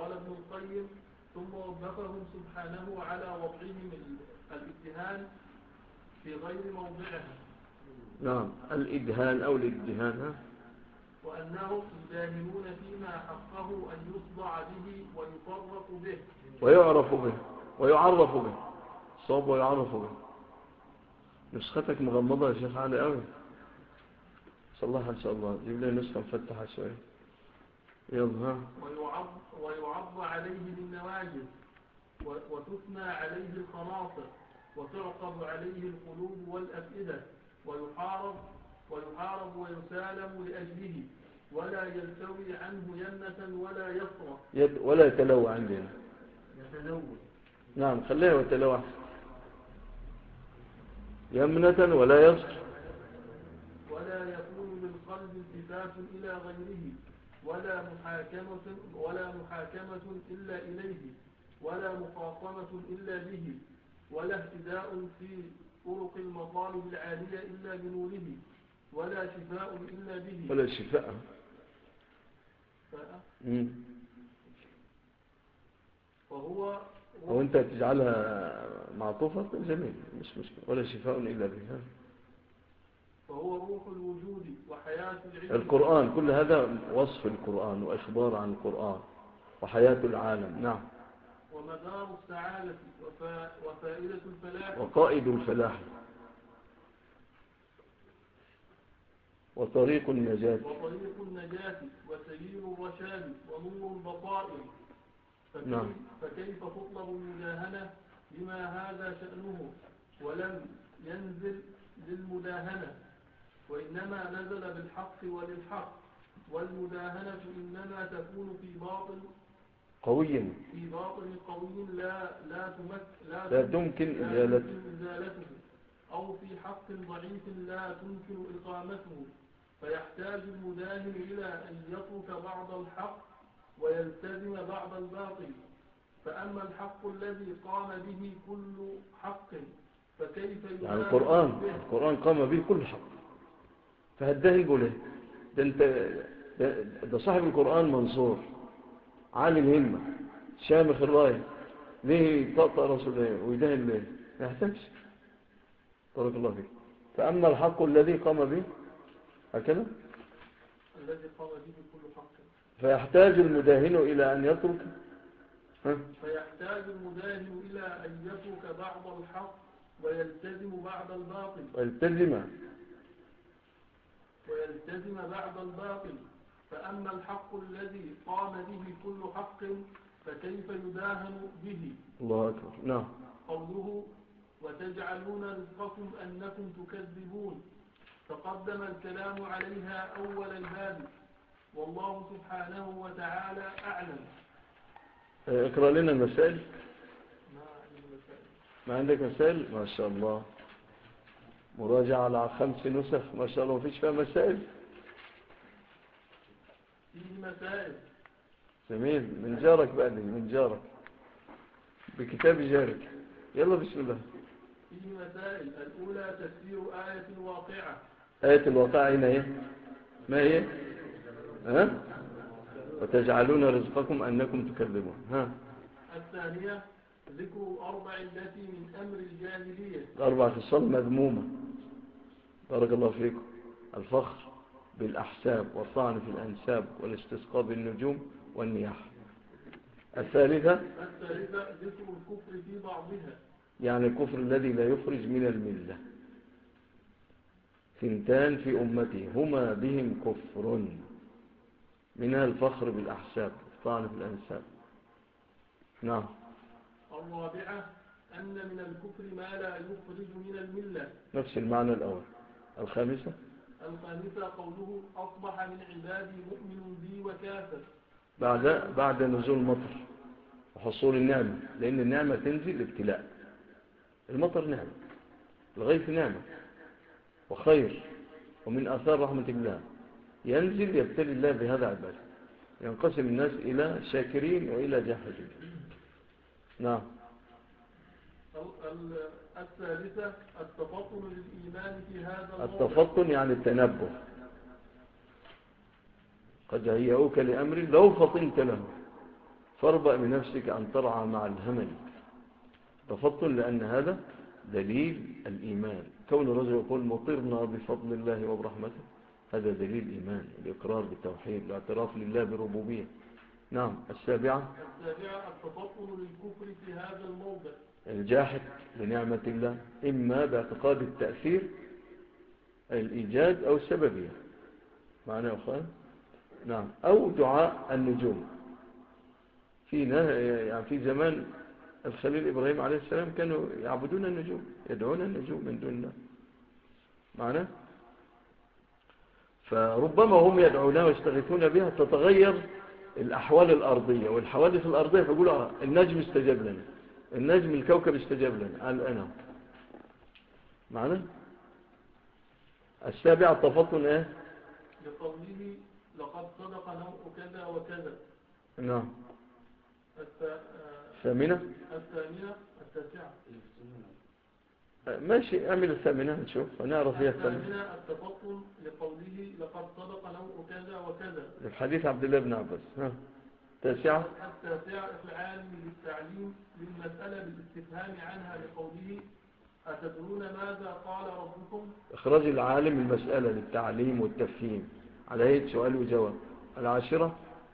ثم وبخهم سبحانه على وضعهم الادهان في غير موضعها. نعم الإدهان أو الادهان وأنهم يداهنون فيما حقه أن يصدع به ويفرق به ويعرف به ويعرف به صوب ويعرف به. نسختك مغمضة يا شيخ علي قوي. صلحها إن شاء الله. جيب لي نسخة مفتحة شوية. يلا ويعض عليه بالنواجذ وتثنى عليه الخناصر وتعقب عليه القلوب والأفئدة ويحارب ويسالم لأجله ولا يلتوي عنه يمنة ولا يسرى ولا يتلوى عندنا. نعم خليها وتلوى يمنة ولا يسر. ولا يكون للقلب التفات إلى غيره ولا محاكمة إلا إليه، ولا مخاصمة إلا به، ولا اهتداء في طرق المطالب العالية إلا بنوره، ولا شفاء إلا به. ولا شفاء. فهو أو أنت تجعلها معطوفة جميل، مش مشكلة. ولا شفاء إلا به. فهو روح الوجود وحياة العلم. القرآن كل هذا وصف القرآن وإخبار عن القرآن وحياة العالم. نعم. ومدار السعادة وفائدة الفلاح وقائد الفلاح وطريق النجاة وسبيل الرشاد ونور البصائر. نعم. فكيف تطلب المداهنة بما هذا شأنه ولم ينزل للمداهنة، وإنما نزل بالحق وللحق، والمداهنة إنما تكون في باطل قوي لا تمكن إزالته، أو في حق ضعيف لا تمكن إقامته، فيحتاج المداهن إلى أن يترك بعض الحق ويلتزم بعض الباطل. فأما الحق الذي قام به كل حق فكيف يعني القرآن قام به كل حق، فهداهن بوله. ده صاحب القرآن منصور عالي الهمة شامخ الراية، ليه طأطأ رسول الله ويدهن ليه؟ ما يحتاجش. بارك الله فيك. فأما الحق الذي قام به هكذا الذي قام به كل حق فيحتاج المداهن إلى أن يترك بعض الحق ويلتزم بعض الباطل ويلتزم بعض الباطل. فأما الحق الذي قام به كل حق فكيف يداهن به؟ الله أكبر. نعم. قوله وتجعلون رزقكم أنكم تكذبون، تقدم الكلام عليها أول الباب، والله سبحانه وتعالى أعلم. اقرأ لنا المسائل. ما عندك مسائل؟ ما شاء الله، مراجعة على 5 نسخ ما شاء الله، مفيش فيها مسائل. فيه مسائل. جميل. من جارك بقى دي، من جارك بكتاب جارك. يلا بسم الله. فيه مسائل. الأولى تفسير آية الواقعة. آية الواقعة هنا ايه؟ ما هي؟ وتجعلون رزقكم أنكم تكذبون. الثانية ذكر الأربع التي من أمر الجاهلية. الأربع خصال مذمومة. بارك الله فيكم. الفخر بالأحساب والطعن في الأنساب والاستسقاء بالنجوم والنياح. الثالثة ذكر الكفر في بعضها، يعني الكفر الذي لا يخرج من الملة. 2 في أمتي هما بهم كفر، منها الفخر بالأحساب والطعن في الأنساب. نعم. الرابعة أن من الكفر ما لا يخرج من الملة، نفس المعنى الأول. الخامسة قوله أصبح من عبادي مؤمن بي وكافر، بعد نزول المطر وحصول النعمة، لأن النعمة تنزل ابتلاء. المطر نعمة، الغيث نعمة وخير، ومن آثار رحمة الله. ينزل يبتلي الله بهذا عباده، ينقسم الناس إلى شاكرين وإلى جاحدين. نعم. الثالثة التفطن للإيمان في هذا الموضع. التفطن يعني التنبه. قد هيئوك لأمر لو فطنت له فاربأ بنفسك أن ترعى مع الهمل. تفطن لأن هذا دليل الإيمان. كون الرجل يقول مطرنا بفضل الله وبرحمته، هذا دليل إيمان، الإقرار بالتوحيد، الاعتراف لله بربوبية. نعم. السابعة التفطن للكفر في هذا الموضع، الجاحد لنعمة الله، إما باعتقاد التأثير الإيجاد أو السببية. معنى يا أخوان؟ نعم. أو دعاء النجوم. في زمان الخليل إبراهيم عليه السلام كانوا يعبدون النجوم، يدعون النجوم من دون الله. معنى فربما هم يدعونها ويستغيثون بها تتغير الأحوال الأرضية والحوادث الأرضية، فيقولوا النجم استجاب لنا، النجم الكوكب استجاب لنا الآن. معنى السابع التفطن لقوله لقد صدق نوء كذا وكذا. نعم. الثامنة التاسعة. ماشي، اعمل الثامنة نشوف ونعرف هي الثامنة التفطن لقوله لقد صدق نوء كذا وكذا، الحديث عبد الله بن عباس. التاسعة إفعال للتعليم للمسألة بالاستفهام عنها لقوله أتدرون ماذا قال ربكم. إخراج العالم المسألة للتعليم والتفهيم على هيئة سؤال وجواب. العاشرة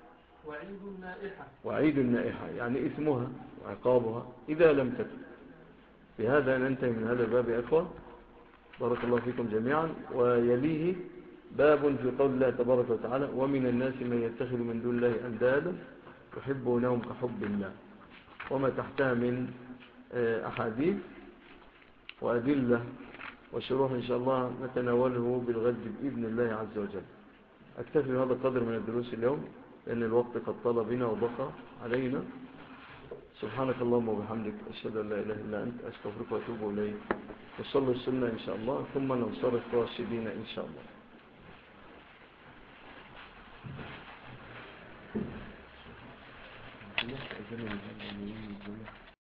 وعيد النائحة يعني إثمها وعقابها إذا لم تتب. بهذا ننتهي من هذا الباب يا إخوة، بارك الله فيكم جميعا. ويليه باب في قول الله تبارك وتعالى ومن الناس من يتخذ من دون الله أندادا يحبونهم كحب الله، وما تحتها من أحاديث وأدلة وشروح إن شاء الله نتناوله بالغد بإذن الله عز وجل. أكتفي بهذا القدر من الدروس اليوم لأن الوقت قد طال بنا وبقى علينا. سبحانك اللهم وبحمدك أشهد أن لا إله إلا أنت أستغفرك وأتوب إليك. وصلوا السنة إن شاء الله ثم ننصرف راشدين إن شاء الله.